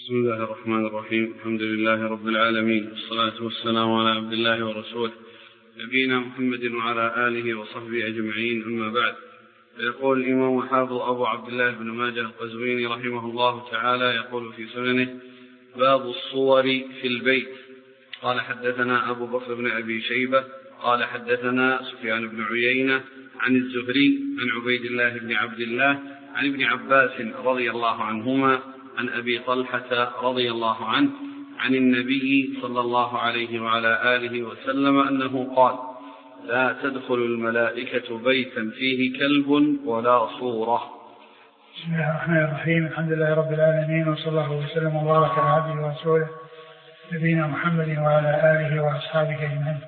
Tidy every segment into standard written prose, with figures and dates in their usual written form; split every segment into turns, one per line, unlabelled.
بسم الله الرحمن الرحيم. الحمد لله رب العالمين، والصلاة والسلام على عبد الله ورسوله نبينا محمد وعلى آله وصحبه أجمعين، أما بعد. يقول الإمام الحافظ أبو عبد الله بن ماجه القزويني رحمه الله تعالى يقول في سننه: باب الصور في البيت. قال حدثنا أبو بكر بن أبي شيبة قال حدثنا سفيان بن عيينة عن الزهري عن عبيد الله بن عبد الله عن ابن عباس رضي الله عنهما عن أبي طلحة رضي الله عنه عن النبي صلى الله عليه وعلى آله وسلم أنه قال: لا تدخل الملائكة بيتا فيه كلب ولا صورة.
بسم الله الرحمن الرحيم. الحمد لله رب العالمين، وصلى الله وسلم وبارك على عبده ورسوله نبينا محمد وعلى آله وأصحابه أجمعين.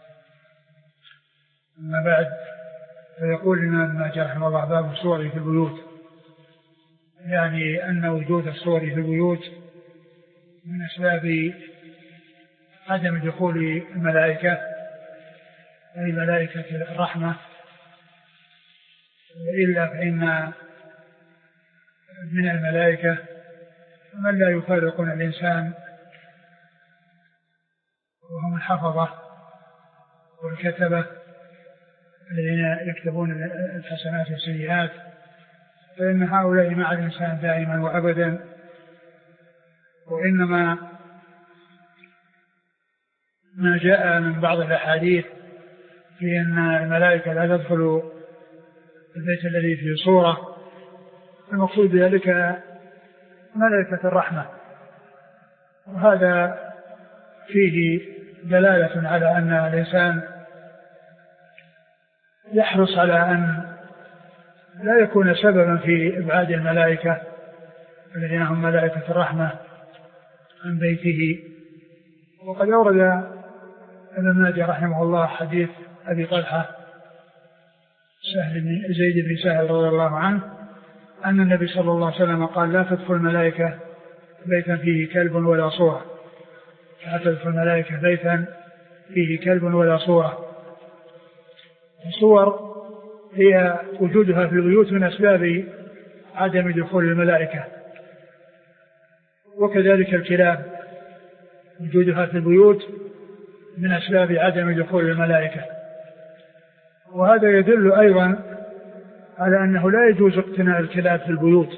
أما بعد، فيقول الإمام ابن ماجه رحمه الله: باب الصور في البيوت، يعني أن وجود الصور في البيوت من أسباب عدم دخول الملائكة، أي ملائكة الرحمة، إلا فإن من الملائكة من لا يفارقون الإنسان، وهم الحفظة والكتبة الذين يكتبون الحسنات والسيئات، فإن هؤلاء مع الإنسان دائما وأبدا. وإنما ما جاء من بعض الأحاديث في أن الملائكة لا تدخل البيت الذي فيه صورة، المقصود بذلك ملائكة الرحمة، وهذا فيه دلالة على أن الإنسان يحرص على أن لا يكون سببا في إبعاد الملائكة الذين هم ملائكة الرحمة عن بيته. وقد أورد ابن ماجه رحمه الله حديث أبي طلحة زيد بن سهل رضي الله عنه أن النبي صلى الله عليه وسلم قال: لا تدخل الملائكة بيتا فيه كلب ولا صورة. لا تدخل الملائكة بيتا فيه كلب ولا صورة. الصور هي وجودها في البيوت من أسباب عدم دخول الملائكة، وكذلك الكلاب وجودها في البيوت من أسباب عدم دخول الملائكة. وهذا يدل أيضا على أنه لا يجوز اقتناء الكلاب في البيوت،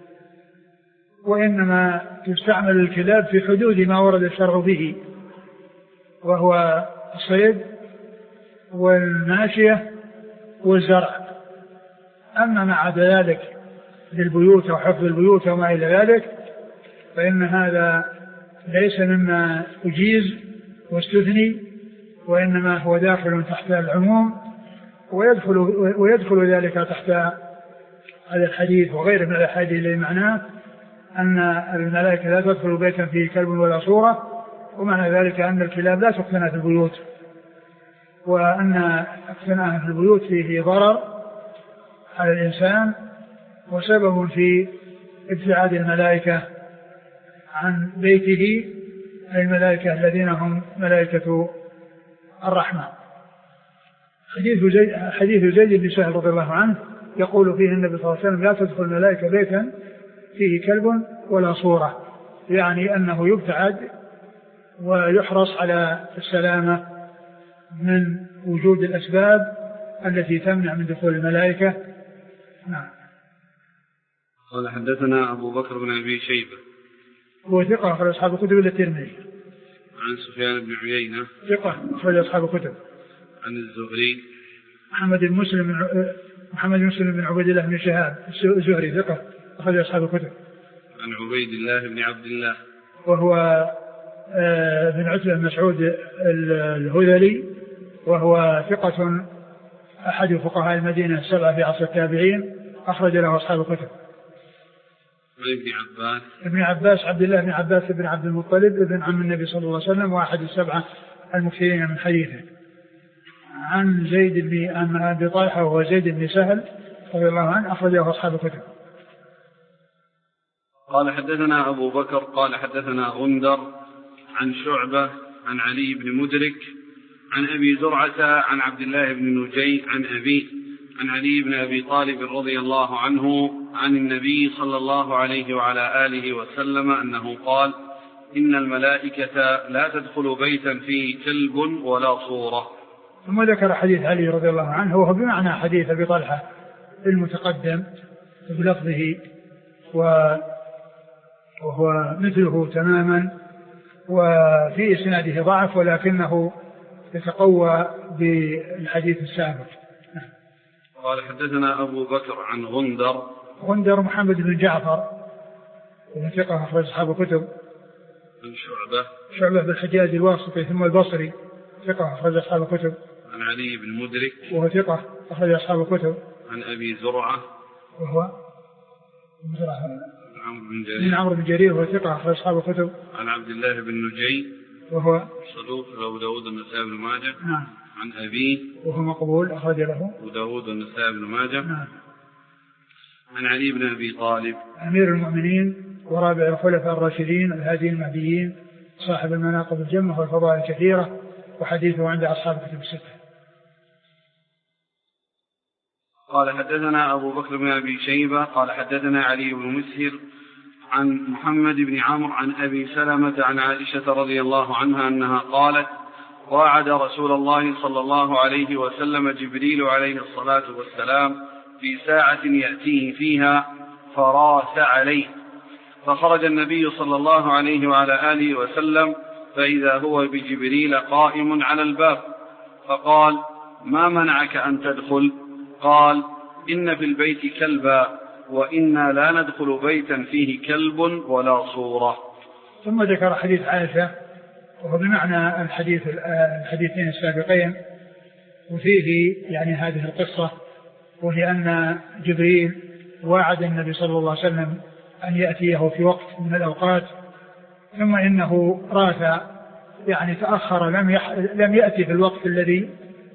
وإنما تستعمل الكلاب في حدود ما ورد الشرع به، وهو الصيد والماشية والزرع. أما ما عدا ذلك للبيوت أو حفظ البيوت وما إلى ذلك فإن هذا ليس مما أجيز واستثني، وإنما هو داخل تحت العموم، ويدخل ذلك تحت هذا الحديث وغيره من الأحاديث الذي معناه أن الملائكة لا تدخل بيتا فيه كلب ولا صورة، ومعنى ذلك أن الكلاب لا تقتنى في البيوت، وأن اقتناءها في البيوت فيه ضرر على الإنسان وسبب في ابتعاد الملائكة عن بيته، أي الملائكة الذين هم ملائكة الرحمة. حديث زيد بن سهل رضي الله عنه يقول فيه النبي صلى الله عليه وسلم: لا تدخل الملائكة بيتا فيه كلب ولا صورة، يعني أنه يبتعد ويحرص على السلامة من وجود الأسباب التي تمنع من دخول الملائكة. نعم.
قال حدثنا أبو بكر بن أبي شيبة
هو ثقة أخرج أصحاب الكتب إلا الترمذي.
عن سفيان بن عيينة
ثقة أخرج أصحاب الكتب.
عن الزهري
محمد بن مسلم بن عبيد الله بن شهاب الزهري ثقة أخرج أصحاب الكتب.
عن عبيد الله بن عبد الله
وهو بن عتبة بن مسعود الهذلي، وهو ثقة أحد فقهاء المدينة السبعة في عصر التابعين، أخرج له أصحاب الكتب. ابن عباس عبد الله بن عباس بن عبد المطلب ابن عم النبي صلى الله عليه وسلم، وأحد السبعة المكثرين من حديثه. عن زيد بن أبي طلحة وهو زيد بن سهل رضي الله عنه، أخرجه أصحاب الكتب.
قال حدثنا أبو بكر قال حدثنا غندر عن شعبة عن علي بن مدرك عن أبي زرعة عن عبد الله بن نجي عن أبيه عن علي بن أبي طالب رضي الله عنه عن النبي صلى الله عليه وعلى آله وسلم أنه قال: إن الملائكة لا تدخل بيتا فيه كلب ولا صورة.
ثم ذكر حديث علي رضي الله عنه وهو بمعنى حديث أبي طلحة المتقدم بلفظه وهو مثله تماما، وفي إسناده ضعف ولكنه يتقوى بالحديث السابق.
قال: حدثنا أبو بكر عن
غندر محمد بن جعفر ومن ثقة أخرج أصحاب الكتب.
عن
شعبة بالحجاج الواسطي ثم البصري ثقة أخرج أصحاب الكتب.
عن علي بن مدرك
وهو ثقة أخرج أصحاب الكتب.
عن أبي زرعة
وهو
عمرو بن
جرير وهو ثقة أخرج أصحاب الكتب.
عن عبد الله بن نجي
وهو
صدوق أبو داود والنسائي بن ماجه.
نعم.
عن أبيه
وهو مقبول أخرج له
أبو داود والنسائي بن ماجه.
نعم.
عن علي بن أبي طالب
أمير المؤمنين ورابع الخلفاء الراشدين الهادي المهديين صاحب المناقب الجمة والفضائل الكثيرة، وحديثه عند أصحاب الكتب الستة.
قال: حدثنا أبو بكر بن أبي شيبة قال حدثنا علي بن مسهر عن محمد بن عمرو عن أبي سلمة عن عائشة رضي الله عنها أنها قالت: وعد رسول الله صلى الله عليه وسلم جبريل عليه الصلاة والسلام في ساعة يأتيه فيها فراس عليه، فخرج النبي صلى الله عليه وعلى آله وسلم فإذا هو بجبريل قائم على الباب، فقال: ما منعك أن تدخل؟ قال: إن في البيت كلبا وإنا لا ندخل بيتا فيه كلب ولا صورة.
ثم ذكر حديث عائشة وهو بمعنى الحديثين السابقين، وفيه يعني هذه القصة، وهي أن جبريل وعد النبي صلى الله عليه وسلم أن يأتيه في وقت من الأوقات، ثم إنه راث يعني تأخر لم يأتي في الوقت الذي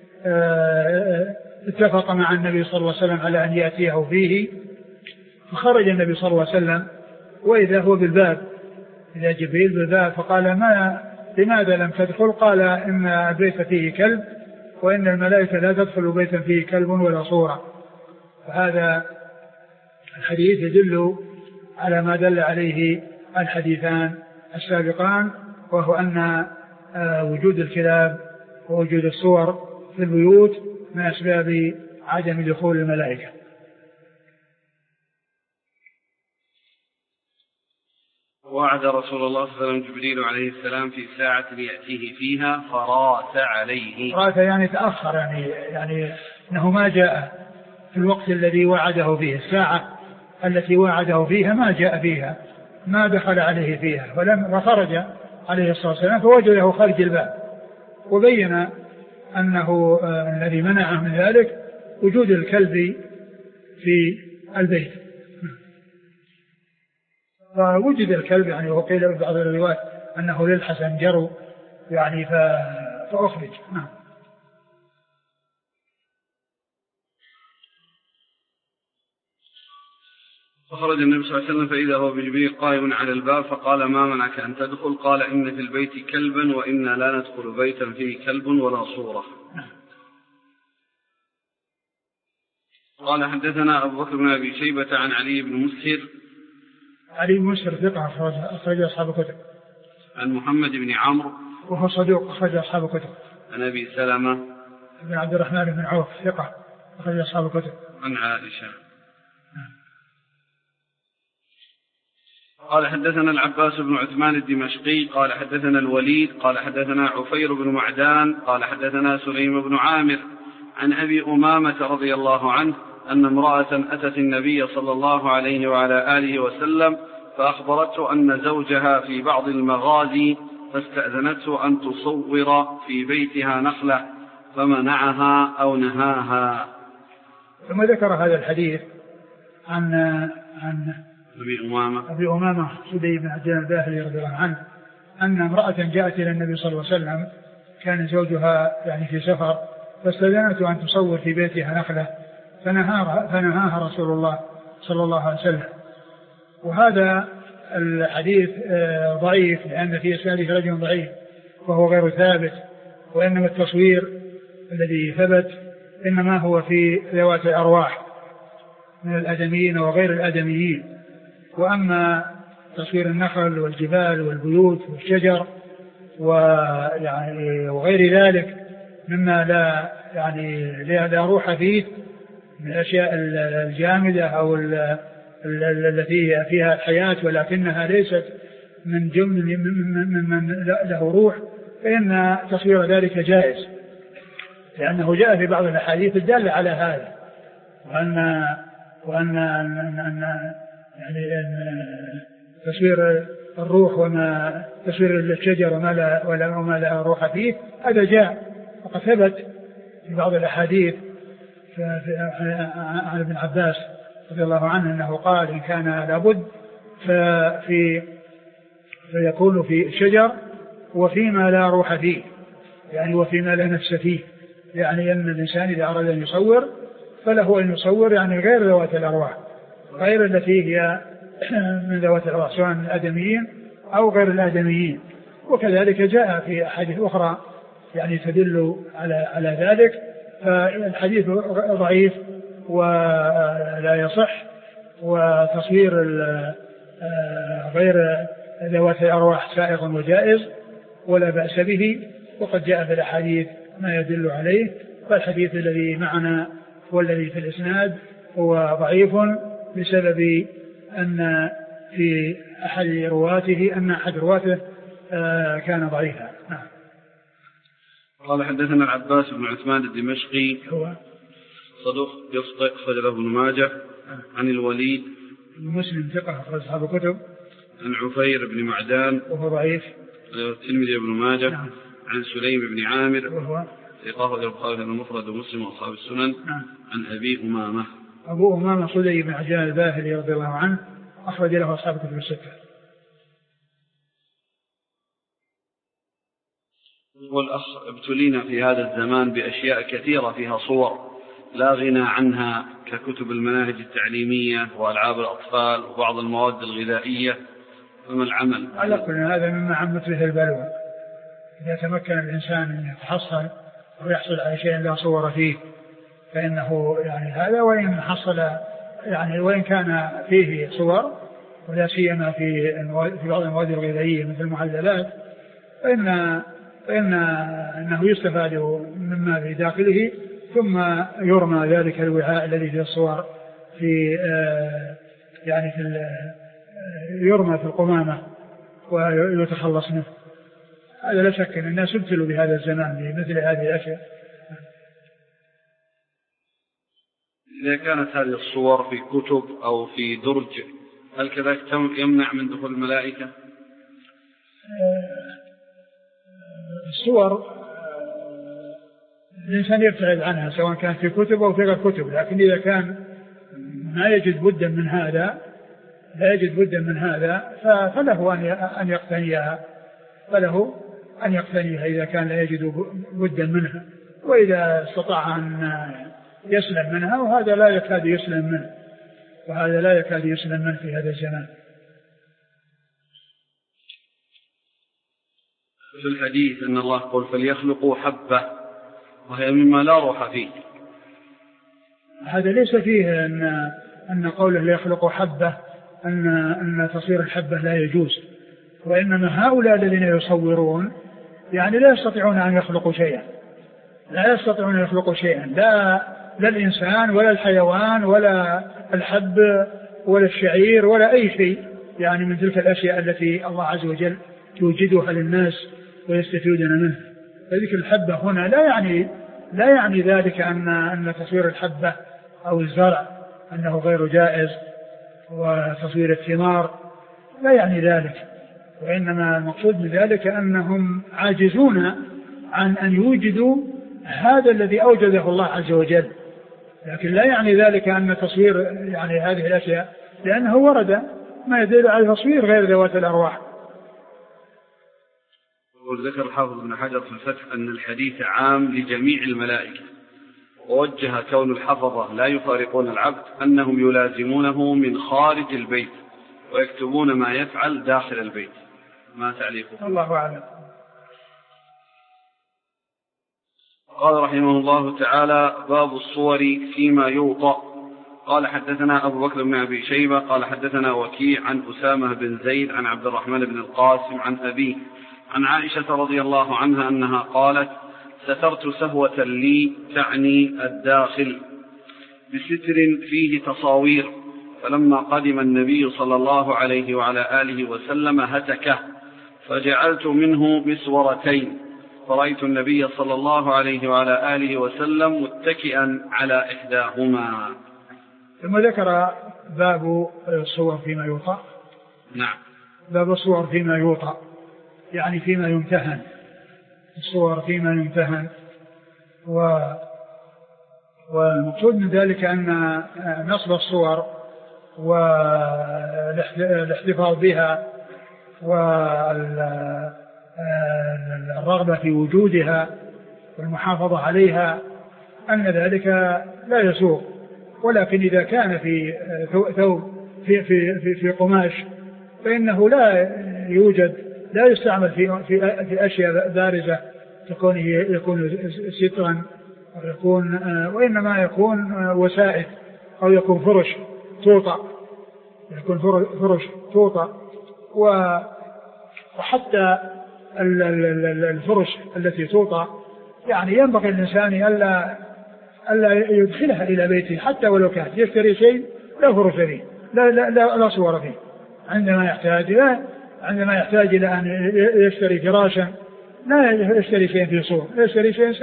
اتفق مع النبي صلى الله عليه وسلم على أن يأتيه فيه، فخرج النبي صلى الله عليه وسلم وإذا هو بالباب، إذا جبريل بالباب، فقال: لماذا لم تدخل؟ قال: إن البيت فيه كلب وإن الملائكة لا تدخل بيتا فيه كلب ولا صورة. فهذا الحديث يدل على ما دل عليه الحديثان السابقان، وهو أن وجود الكلاب ووجود الصور في البيوت من أسباب عدم دخول الملائكة.
وعد رسول الله صلى الله عليه وسلم جبريل عليه السلام في ساعة يأتيه فيها فراس عليه.
راس يعني تأخر، يعني أنه ما جاء في الوقت الذي وعده فيه، الساعة التي وعده فيها ما جاء فيها، ما دخل عليه فيها، وخرج عليه الصلاة والسلام فوجده خارج الباب، وبين أنه الذي منعه من ذلك وجود الكلب في البيت. فوجد الكلب يعني، وقيل في بعض الروايات أنه للحسن جروا يعني فأخرج. نعم.
فخرج النبي صلى الله عليه وسلم فإذا هو بجبريل قائم على الباب، فقال: ما منعك أن تدخل؟ قال: إن في البيت كلبا وإنا لا ندخل بيتا فيه كلب ولا صورة. قال: حدثنا أبو بكر بن أبي شيبة عن علي بن مسهر.
علي بن مسهر ثقة أخرج أصحاب الكتب.
عن محمد بن عمرو
وهو صدوق أخرج أصحاب الكتب.
عن أبي سلمة
بن عبد الرحمن بن عوف ثقة أخرج أصحاب الكتب.
عن عائشة. قال: حدثنا العباس بن عثمان الدمشقي قال حدثنا الوليد قال حدثنا عفير بن معدان قال حدثنا سليم بن عامر عن أبي أمامة رضي الله عنه أن امرأة أتت النبي صلى الله عليه وعلى آله وسلم فأخبرته أن زوجها في بعض المغازي، فاستأذنته أن تصور في بيتها نخلة فمنعها أو نهاها.
ثم ذكر هذا الحديث عن أبي أمامة سدي بن عبد الباهلي رضي الله عنه أن امرأة جاءت إلى النبي صلى الله عليه وسلم، كان زوجها يعني في سفر، فاستأذنته أن تصور في بيتها نخلة فنهاها رسول الله صلى الله عليه وسلم. وهذا الحديث ضعيف لأن في إسناده رجل ضعيف وهو غير ثابت، وإنما التصوير الذي ثبت إنما هو في ذوات الأرواح، من الآدميين وغير الآدميين. وأما تصوير النخل والجبال والبيوت والشجر وغير ذلك مما لا روح فيه من الأشياء الجامدة أو التي فيها الحياة ولكنها ليست من جمل من له روح، فإن تصوير ذلك جائز، لأنه جاء في بعض الأحاديث الدالة على هذا، وأن تصوير الروح وما تصوير الشجر وما لا روح فيه هذا جاء، وقد ثبت في بعض الأحاديث عن ابن عباس رضي الله عنه أنه قال إن كان لابد فيكون في الشجر وفيما لا روح فيه، يعني وفيما لا نفس فيه، يعني أن الإنسان إذا أراد أن يصور فله أن يصور يعني غير ذوات الأرواح، غير التي هي من ذوات الأرواح سواء الآدميين أو غير الآدميين. وكذلك جاء في أحاديث أخرى يعني تدل على ذلك، فالحديث ضعيف ولا يصح، وتصوير غير ذوات الأرواح سائغ وجائز ولا بأس به، وقد جاء في الأحاديث ما يدل عليه. فالحديث الذي معنا والذي في الإسناد هو ضعيف بسبب أن في أحد رواته كان ضعيفا.
قال حدثنا العباس بن عثمان الدمشقي
هو
صدوق يخطئ أخرج له ابن ماجه. عن الوليد
مسلم ثقة أخرج أصحاب الكتب.
عن عفير بن معدان
وهو ضعيف
الترمذي بن ماجه.
نعم.
عن سليم بن عامر
وهو
ثقة البخاري المفرد ومسلم وأصحاب السنن.
نعم.
عن أبي أمامة
أبو أمامة صدي بن عجلان الباهلي رضي الله عنه أخرج له أصحاب الكتب الستة.
والأخ ابتلينا في هذا الزمان بأشياء كثيرة فيها صور لا غنى عنها ككتب المناهج التعليمية وألعاب الأطفال وبعض المواد الغذائية، فما العمل؟
على كل هذا مما عمت به البلوى. إذا تمكن الإنسان أن يتحصل ويحصل على شيء لا صور فيه فإنه يعني هذا، وإن حصل يعني وإن كان فيه صور ولا سيما في بعض المواد الغذائية مثل المعلبات فإنه يستفاد مما في داخله ثم يرمى ذلك الوعاء الذي فيه الصور يرمى في القمامة ويتخلص منه. هذا لا شك أن الناس ابتلوا بهذا الزمان بمثل هذه الأشياء.
إذا كانت هذه الصور في كتب أو في درج هل كذلك يمنع من دخول الملائكة؟
الصور الإنسان يبتعد عنها سواء كان في كتب أو في غير كتب، لكن إذا كان ما يجد بدا من هذا فله أن يقتنيها، إذا كان لا يجد بدا منها، وإذا استطاع أن يسلم منها، وهذا لا يكاد يسلم منه في هذا الزمان.
في الحديث أن الله قال فليخلقوا حبة، وهي مما لا روح فيه.
هذا ليس فيه أن قوله ليخلقوا حبة أن تصوير الحبة لا يجوز، وإنما هؤلاء الذين يصورون يعني لا يستطيعون أن يخلقوا شيئا، لا الإنسان ولا الحيوان ولا الحب ولا الشعير ولا أي شيء يعني من تلك الأشياء التي الله عز وجل يوجدها للناس ويستفيدون منه. فذلك الحبة هنا لا يعني ذلك أن تصوير الحبة أو الزرع أنه غير جائز، وتصوير الثمار لا يعني ذلك، وإنما المقصود من ذلك أنهم عاجزون عن أن يوجدوا هذا الذي أوجده الله عز وجل، لكن لا يعني ذلك أن تصوير يعني هذه الأشياء، لأنه ورد ما يدل على تصوير غير ذوات الأرواح.
وذكر الحافظ ابن حجر في الفتح أن الحديث عام لجميع الملائكة، ووجه كون الحفظة لا يفارقون العبد أنهم يلازمونه من خارج البيت ويكتبون ما يفعل داخل البيت. ما تعليقه؟
الله أعلم.
قال رحمه الله تعالى: باب الصور فيما يوطأ. قال حدثنا أبو بكر بن أبي شيبة قال حدثنا وكيع عن أسامة بن زيد عن عبد الرحمن بن القاسم عن أبيه عن عائشة رضي الله عنها أنها قالت سترت سهوة لي تعني الداخل بستر فيه تصاوير، فلما قدم النبي صلى الله عليه وعلى آله وسلم هتكه فجعلت منه مسورتين، فرأيت النبي صلى الله عليه وعلى آله وسلم متكئا على إحداهما.
ثم ذكر باب الصور فيما يوطأ.
نعم.
باب الصور فيما يوطأ يعني فيما يمتهن، الصور فيما يمتهن، والمقصود من ذلك أن نصب الصور والاحتفاظ بها والرغبة في وجودها والمحافظة عليها أن ذلك لا يسوغ، ولكن إذا كان في ثوب في قماش فإنه لا يوجد، لا يستعمل في أشياء بارزة يكون سترا وإنما يكون وسائد أو يكون فرش توطأ، وحتى الفرش التي توطأ يعني ينبغي الإنسان ألا يدخلها إلى بيته حتى ولو كان يشتري شيء لا فرش فيه لا صور فيه، عندما يحتاج إلى أن يشتري فراشا لا يشتري شيئا فيه صور، يشتري شيئا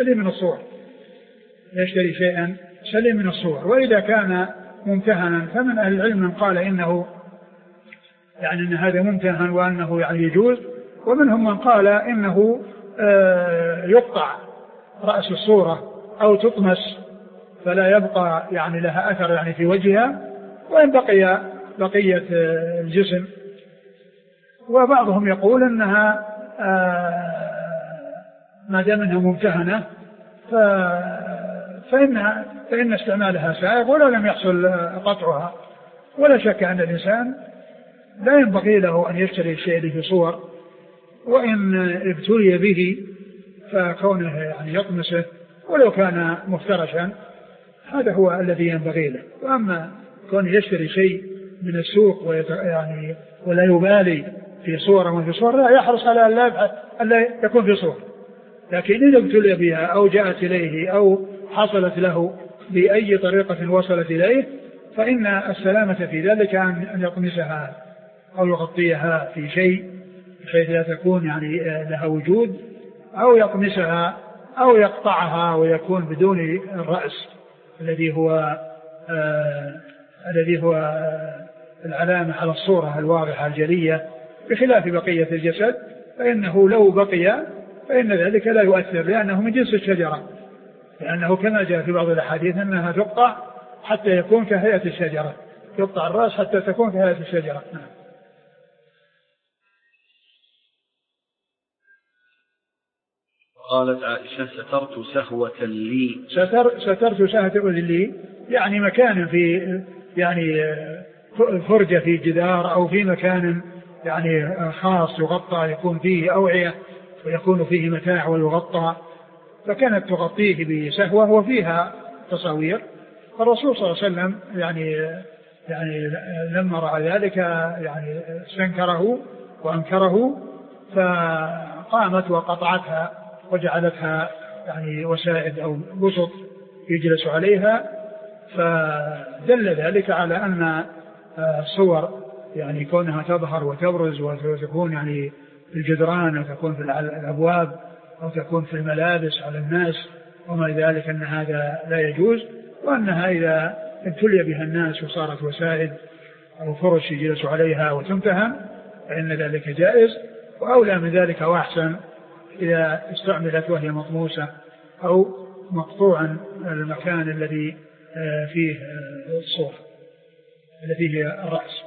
سليم من الصور. وإذا كان ممتهنا فمن أهل العلم من قال إنه يعني أن هذا ممتهن وأنه يعني يجوز، ومنهم من قال إنه يقطع رأس الصورة أو تطمس فلا يبقى يعني لها أثر يعني في وجهها، وإن بقية الجسم. وبعضهم يقول أنها ما دام أنها ممتهنة فإن استعمالها سائغ ولا لم يحصل قطعها. ولا شك أن الإنسان لا ينبغي له أن يشتري الشيء اللي في صور، وإن ابتلي به فكونه يعني يطمسه ولو كان مفترشا هذا هو الذي ينبغي له. وأما كون يشتري شيء من السوق ولا يبالي في صور وما في صور لا يحرص على ألا يكون في صور، لكن إذا ابتلي بها أو جاءت إليه أو حصلت له بأي طريقة وصلت إليه فإن السلامة في ذلك أن يطمسها أو يغطيها في شيء بحيث لا تكون يعني لها وجود، أو يطمسها أو يقطعها ويكون بدون الرأس الذي هو العلامة على الصورة الواضحة الجلية، بخلاف بقية الجسد فإنه لو بقي فإن ذلك لا يؤثر لأنه من جنس الشجرة، لأنه كما جاء في بعض الأحاديث أنها تقطع حتى يكون كهيئة الشجرة، يقطع الرأس حتى تكون كهيئة الشجرة.
قالت عائشة سترت سهوة لي.
سترت سهوة لي يعني مكان في يعني فرجة في جدار أو في مكان يعني خاص يغطى يكون فيه أوعية ويكون فيه متاع ويغطى، فكانت تغطيه بسهوة وفيها تصاوير. فالرسول صلى الله عليه وسلم يعني لما رأى ذلك يعني استنكره وأنكره، فقامت وقطعتها وجعلتها يعني وسائد أو بسط يجلس عليها، فدل ذلك على أن الصور يعني كونها تظهر وتبرز وتكون يعني في الجدران أو تكون في الأبواب أو تكون في الملابس على الناس وما ذلك أن هذا لا يجوز، وأنها إذا ابتلي بها الناس وصارت وسائد أو فرش يجلس عليها وتمتهن فإن ذلك جائز، وأولى من ذلك وأحسن إذا استعملت وهي مطموسة أو مقطوعا المكان الذي فيه الصور الذي هي الرأس.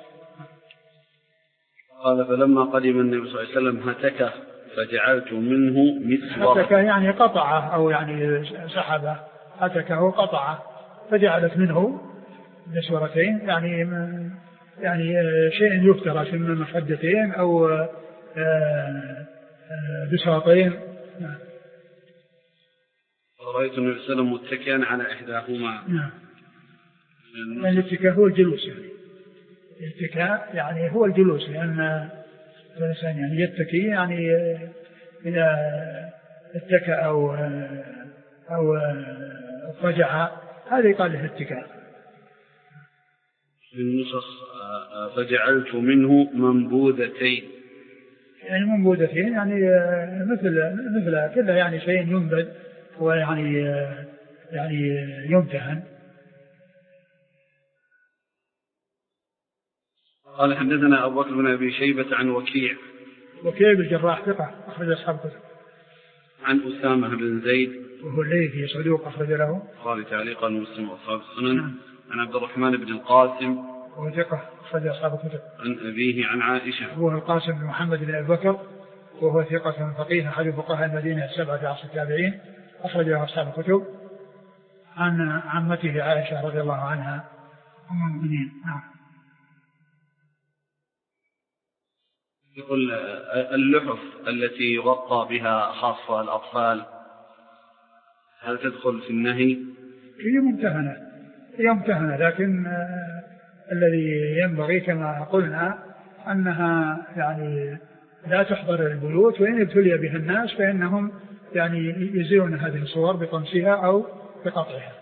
قال فلما قدم النبي صلى الله عليه وسلم هتكه فجعلت منه مسورة.
هتكه يعني قطعه أو يعني سحبه، هتكه قطعه فجعلت منه مسورتين يعني شيء يفترش من مخدتين أو بساطين.
رأيت النبي صلى الله عليه وسلم متكئا على إحداهما.
الاتكاء هو الجلوس يعني. الاتكاء يعني هو الجلوس، لأن الإنسان يعني يتكي يعني إذا اتكأ أو اضطجع هذا يقال له اتكاء.
في النصص فجعلت منه منبوذتين،
يعني منبوذتين يعني مثل كله يعني شيء ينبذ ويعني يمتهن.
قال حدثنا أبو بكر بن أبي شيبة عن وكيع
بالجراح ثقة أخرج أصحاب الكتب.
عن أسامة بن زيد
وهو الليثي صدوق أخرج له
البخاري تعليقا ومسلم وأصحاب السنن. عن عبد الرحمن بن القاسم
وهو ثقة أخرج أصحاب الكتب.
عن أبيه عن عائشة
هو القاسم بن محمد بن أبي بكر وهو ثقة فقيه أحد فقهاء المدينة 7 في عصر التابعين أخرج له أصحاب الكتب. عن عمته عائشة رضي الله عنها أم المؤمنين.
يقول اللحف التي يغطى بها خاصة الأطفال هل تدخل في النهي؟
هي ممتهنة لكن الذي ينبغي كما قلنا أنها يعني لا تحضر البيوت، وإن ابتلي بها الناس فإنهم يعني يزيلون هذه الصور بطمسها أو بقطعها.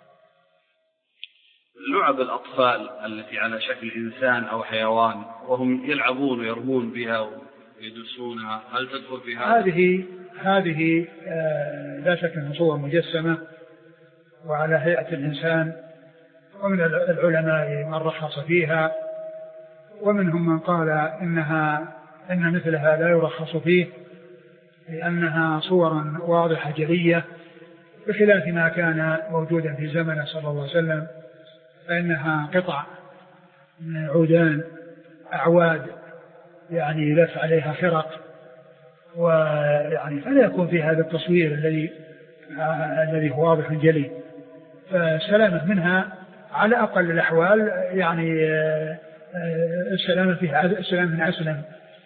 لعب الأطفال التي على شكل إنسان أو حيوان وهم يلعبون ويرمون بها ويدسونها هل تدخل في هذا؟
هذه لا شك أنها صور مجسمة وعلى هيئة الإنسان، ومن العلماء من رخص فيها ومنهم من قال إن مثلها لا يرخص فيه لأنها صورا واضحة جلية بخلاف ما كان موجودا في زمن صلى الله عليه وسلم، فإنها قطع من عودان أعواد يعني يلف عليها خرق، ويعني فلا يكون في هذا التصوير الذي هو واضح جلي، فالسلامة منها على أقل الأحوال يعني السلامة من أسلم،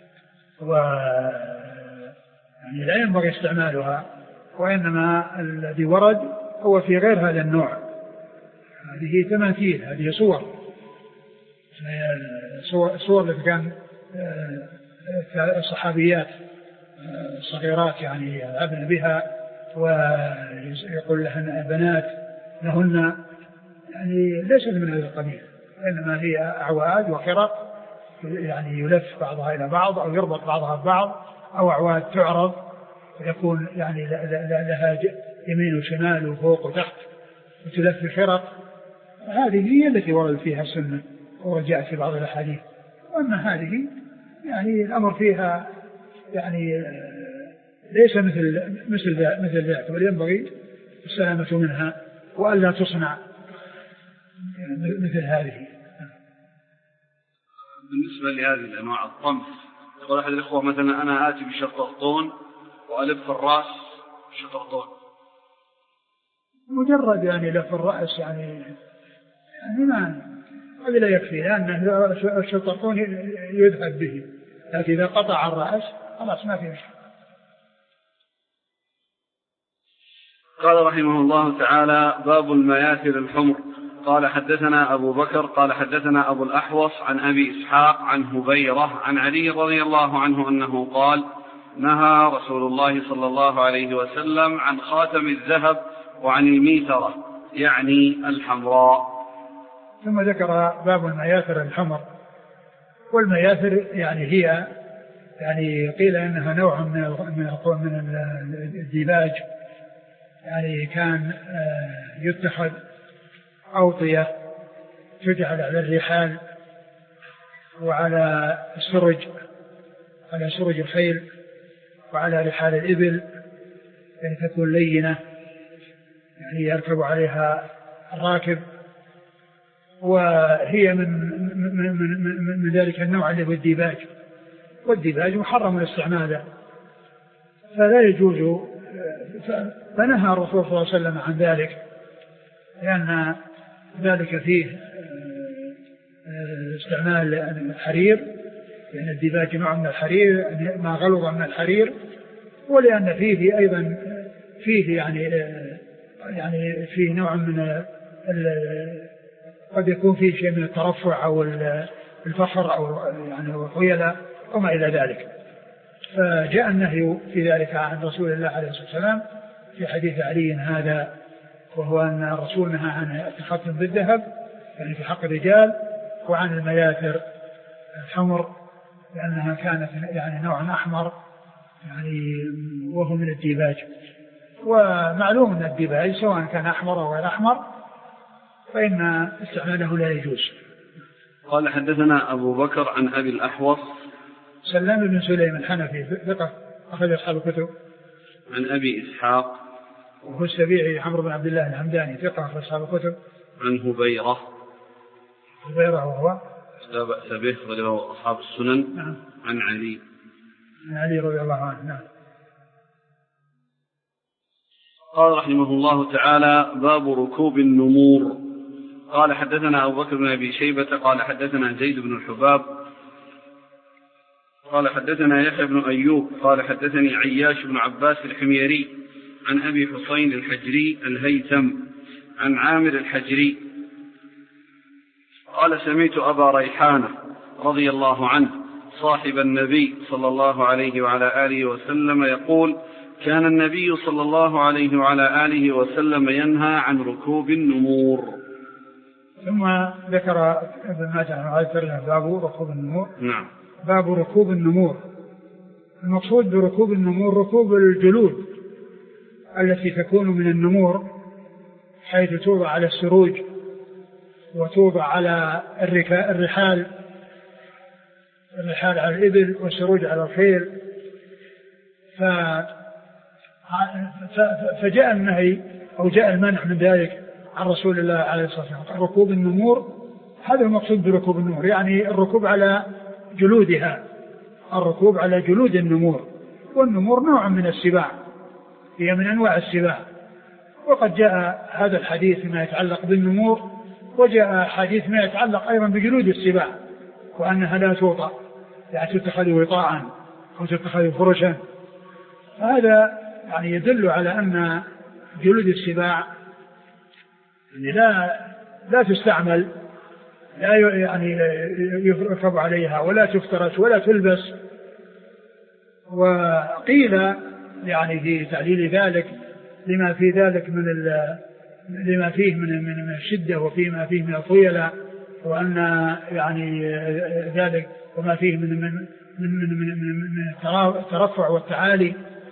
يعني لا ينبغي استعمالها، وإنما الذي ورد هو في غير هذا النوع. هذه تماثيل، هذه صور التي كان الصحابيات الصغيرات يعني يلعبن بها ويقول لهن بنات لهن، يعني ليست من هذا القبيل، إنما هي أعواد وخرق يعني يلف بعضها إلى بعض أو يربط بعضها ببعض، أو أعواد تعرض ويكون يعني لها يمين وشمال وفوق وتحت وتلف بخرق. هذه هي التي ورد فيها السنة ورجعت في بعض الأحاديث، وأما هذه يعني الأمر فيها يعني ليس مثل ذلك، بل ينبغي السلامة منها وألا تصنع مثل هذه.
بالنسبة لهذه الأنواع الطمس، يقول أحد الإخوة مثلا أنا آتي بشطرطون وألف الرأس بشطرطون،
مجرد يعني لف الرأس يعني ما هذا لا يكفي، لأن الشطرطون يذهب به، لكن إذا قطع الرأس خلاص ما في مشكلة.
قال رحمه الله تعالى: باب المياثر الحمر. قال حدثنا أبو بكر قال حدثنا أبو الأحوص عن أبي إسحاق عن هبيرة عن علي رضي الله عنه أنه قال: نهى رسول الله صلى الله عليه وسلم عن خاتم الذهب وعن الميثرة يعني الحمراء.
ثم ذكر باب المياثر الحمر. والمياثر يعني هي يعني قيل إنها نوع من الديباج، يعني كان يتخذ أوطية تجعل على الرحال وعلى السرج، على سرج الخيل وعلى رحال الإبل، يعني تكون لينة يعني يركب عليها الراكب، وهي من ذلك النوع اللي هو الديباج، والديباج محرم الاستعمال فلا يجوز، فنهى الرسول صلى الله عليه وسلم عن ذلك، لأن ذلك فيه استعمال الحرير، لأن الديباج نوع من الحرير ما غلظ من الحرير، ولأن فيه أيضا فيه يعني فيه نوع من قد يكون فيه شيء من الترفع أو الفخر أو يعني الخيلاء وما إلى ذلك. فجاء النهي في ذلك عن رسول الله عليه الصلاة والسلام في حديث علي هذا، وهو أن الرسول نهى عن التختم بالذهب يعني في حق الرجال، وعن المياثر الحمر لأنها كانت يعني نوعا أحمر يعني وهو من الديباج. ومعلوم أن الديباج سواء كان أحمر أو غير أحمر فإن استعماله لا يجوز.
قال حدثنا أبو بكر عن أبي الأحوص
سلام بن سليم الحنفي ثقة أخرج أصحاب الكتب.
عن أبي إسحاق
وهو السبيعي عمرو بن عبد الله الحمداني ثقة أخرج أصحاب الكتب.
عن هبيرة
وهو
لا بأس به وله أصحاب السنن.
نعم.
عن علي
رضي الله عنه. نعم.
قال رحمه الله تعالى باب ركوب النمور. قال حدثنا أبو بكر بن أبي شيبة قال حدثنا زيد بن الحباب قال حدثنا يحيى بن أيوب قال حدثني عياش بن عباس الحميري عن أبي حسين الحجري الهيثم عن عامر الحجري قال سمعت أبا ريحانة رضي الله عنه صاحب النبي صلى الله عليه وعلى آله وسلم يقول كان النبي صلى الله عليه وعلى آله وسلم ينهى عن ركوب النمور.
ثم ذكر ابن ماجه باب ركوب النمور.
نعم.
باب ركوب النمور. المقصود بركوب النمور ركوب الجلود التي تكون من النمور، حيث توضع على السروج وتوضع على الرحال على الإبل والسروج على الخيل. فجاء النهي أو جاء المنع من ذلك عن رسول الله عليه الصلاة والسلام. ركوب النمور هذا المقصود بركوب النمور، يعني الركوب على جلودها، الركوب على جلود النمور. والنمور نوع من السباع، هي من أنواع السباع. وقد جاء هذا الحديث ما يتعلق بالنمور، وجاء حديث ما يتعلق أيضا بجلود السباع وأنها لا توطأ، يعني تتخذ وطاء أو تتخذ فرشا. هذا يعني يدل على أن جلود السباع لا تستعمل، لا يعني يركب عليها ولا تفترس ولا تلبس. وقيل يعني في تعليل ذلك لما في ذلك لما فيه من الشدة وفيما فيه من الخيلاء، وأن يعني ذلك وما فيه من الترفع والتعالي.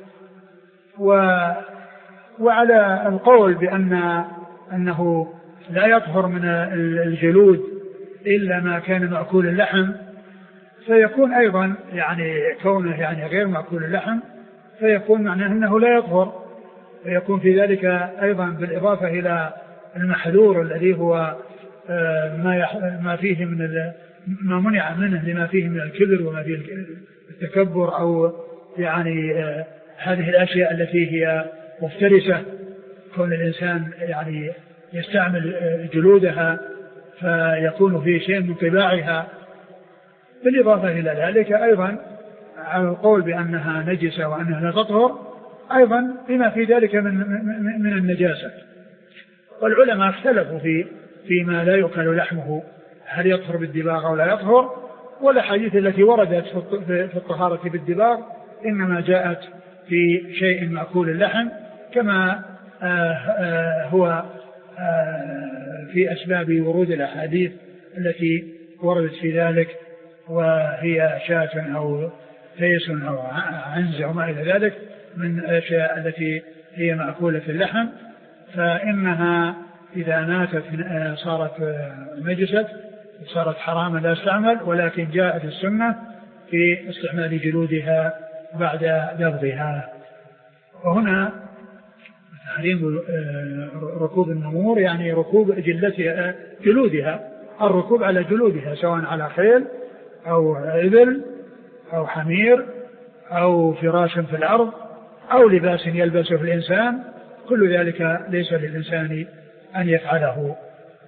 وعلى القول أنه لا يطهر من الجلود إلا ما كان مأكول اللحم، فيكون أيضا يعني كونه يعني غير مأكول اللحم فيكون معناه أنه لا يطهر، فيكون في ذلك أيضا بالإضافة إلى المحذور الذي هو ما فيه ما منع منه لما فيه من الكبر وما فيه التكبر، أو يعني هذه الأشياء التي هي مفترسة، كون الإنسان يعني يستعمل جلودها فيكون فيه شيء من طباعها. بالإضافة إلى ذلك أيضا على القول بأنها نجسة وأنها لا تطهر أيضا بما في ذلك من النجاسة. والعلماء اختلفوا فيما لا يؤكل لحمه هل يطهر بالدباغ أو لا يطهر، والأحاديث التي وردت في الطهارة بالدباغ إنما جاءت في شيء مأكول اللحم، كما هو في أسباب ورود الأحاديث التي وردت في ذلك، وهي شاة أو فيس أو عنز وما إلى ذلك من الأشياء التي هي مأكولة اللحم، فإنها إذا ماتت صارت نجست صارت حراما لا استعمل. ولكن جاءت السنة في استعمال جلودها بعد دبغها. وهنا تحريم ركوب النمور يعني ركوب جلودها، الركوب على جلودها سواء على خيل أو إبل أو حمير أو فراش في الأرض أو لباس يلبسه الإنسان، كل ذلك ليس للإنسان أن يفعله.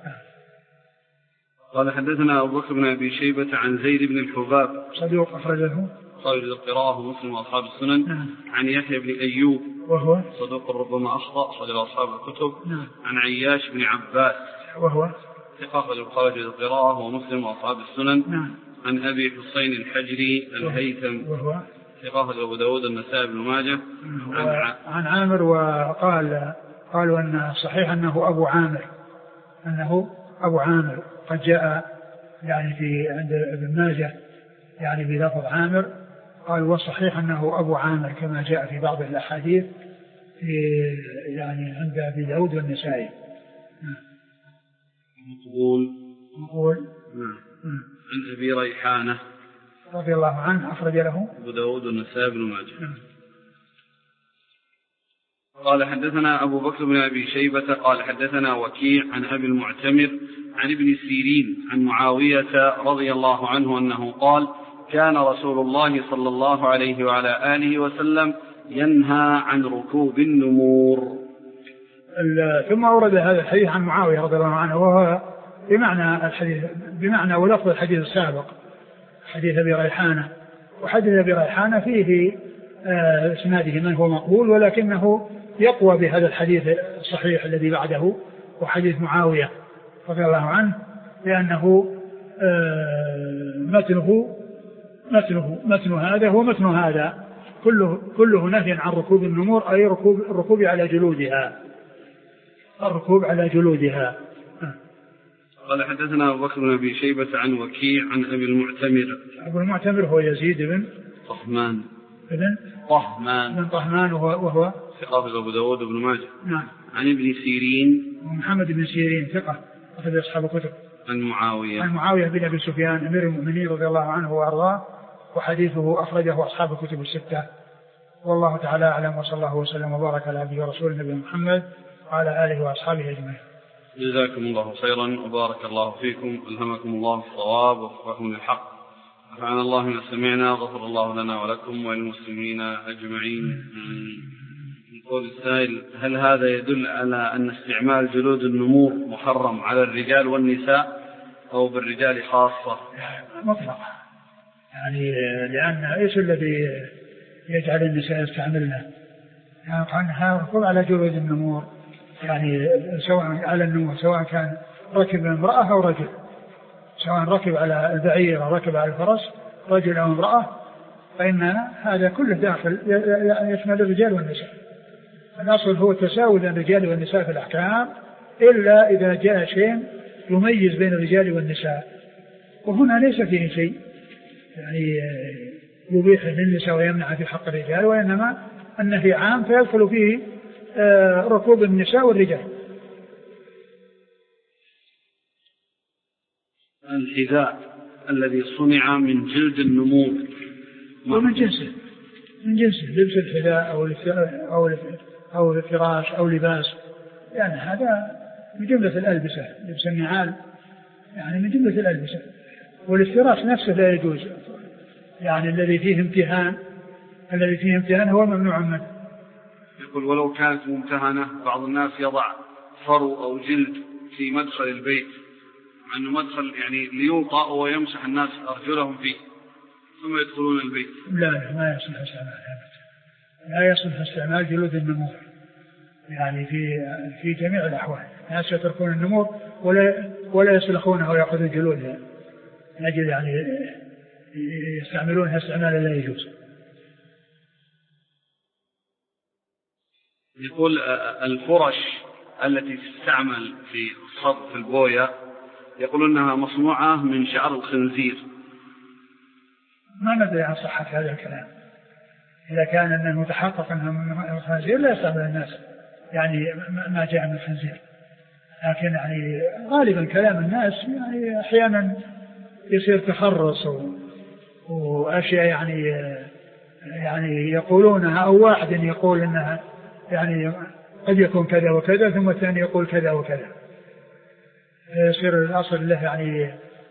قال حدثنا أبو بكر بن أبي شيبة عن زيد بن الحباب
صدوق أخرجه
صاحب القراءة ومسلم وأصحاب السنن. عن يحيى بن أيوب
وهو
صدوق ربما أخطأ صدر أصحاب الكتب.
نعم.
عن عياش بن عباس
وهو
ثقة البخاري في القراءة ومسلم وأصحاب السنن.
نعم.
عن أبي حسين الحجري الهيثم
وهو
ثقة أبو داود النسائي بن ماجه.
عن عامر، قالوا أن صحيح أنه أبو عامر قد جاء يعني في عند ابن ماجه يعني بلفظ عامر، قال والصحيح أنه أبو عامر كما جاء في بعض الأحاديث في يعني عند أبي داود والنسائي.
مقبول. عن أبي ريحانة
رضي الله عنه أخرج له
أبو داود والنسائي بن ماجه. قال حدثنا أبو بكر بن أبي شيبة قال حدثنا وكيع عن أبي المعتمر عن ابن سيرين عن معاوية رضي الله عنه أنه قال كان رسول الله صلى الله عليه وعلى آله وسلم ينهى عن ركوب النمور.
ثم أورد هذا الحديث عن معاوية رضي الله عنه، وهو بمعنى ولفظ الحديث السابق حديث أبي ريحانة. وحديث أبي ريحانة فيه اسناده من هو مقبول، ولكنه يقوى بهذا الحديث الصحيح الذي بعده وحديث معاوية رضي الله عنه، لأنه متن هذا هو متن هذا كله نهي عن ركوب النمور، أي الركوب على جلودها، الركوب على جلودها.
قال حدثنا أبو بكر بن أبي شيبة عن وكيع عن أبي المعتمر.
أبو المعتمر هو يزيد بن
طهمان
بن طهمان وهو
ثقة أبو داود بن ماجه.
نعم.
عن ابن سيرين
محمد بن سيرين ثقة أخرج أصحاب الكتب.
عن
معاوية بن أبي سفيان أمير المؤمنين رضي الله عنه وأرضاه، وحديثه أخرجه أصحاب الكتب الستة. والله تعالى أعلم، وصلى الله وسلم وبارك على عبده ورسوله نبينا محمد وعلى آله وأصحابه أجمعين.
جزاكم الله خيرا وبارك الله فيكم، ألهمكم الله الصواب ووفقكم للحق، نفعنا الله ما سمعنا، غفر الله لنا ولكم وللمسلمين أجمعين. يقول السائل: هل هذا يدل على أن استعمال جلود النمور محرم على الرجال والنساء أو بالرجال خاصة؟
مطلق، يعني لأن إيش الذي يجعل النساء يستعملنا؟ يعني قالها ركوب على جلود النمور، يعني سواء على النمور، سواء كان ركب امرأة أو رجل، سواء ركب على البعير أو ركب على الفرس، رجل أو امرأة، فإن هذا كله داخل يشمل الرجال والنساء. الأصل هو التساوي بين الرجال والنساء في الأحكام، إلا إذا جاء شيء يميز بين الرجال والنساء، وهنا ليس فيه شيء يعني يبيح للنساء ويمنع في حق الرجال، وإنما النهي عام فيدخل فيه ركوب النساء والرجال.
الحذاء الذي صنع من جلد النمور
ومن جنسه، لبس الحذاء أو الفراش أو لباس، يعني هذا من جملة الألبسة، لبس النعال يعني من جملة الألبسة. والافتراش نفسه لا يجوز، يعني الذي فيه امتهان هو ممنوع منه.
يقول: ولو كانت ممتهنة، بعض الناس يضع فرو أو جلد في مدخل البيت، مع أنه مدخل يعني ليوطأ ويمسح الناس أرجلهم فيه ثم يدخلون البيت.
لا ما يصلح استعمالها، لا يصلح استعمال جلود النمور يعني في جميع الأحوال. الناس يتركون النمور ولا يسلخونها ويأخذون جلودها من أجل يعني يستعملونها استعمالا لا يجوز.
يقول: الفرش التي تستعمل في صرف البوية يقول إنها مصنوعة من شعر الخنزير.
ما ندري عن صحة هذا الكلام. إذا كان أنه متحقق أنه من الخنزير لا يستعمل الناس يعني ما جاء من الخنزير، لكن يعني غالبا كلام الناس يعني أحيانا يصير تخرص وأشياء يعني يقولونها، أو واحد يقول أنها يعني قد يكون كذا وكذا، ثم الثاني يقول كذا وكذا، يصير الأصل له يعني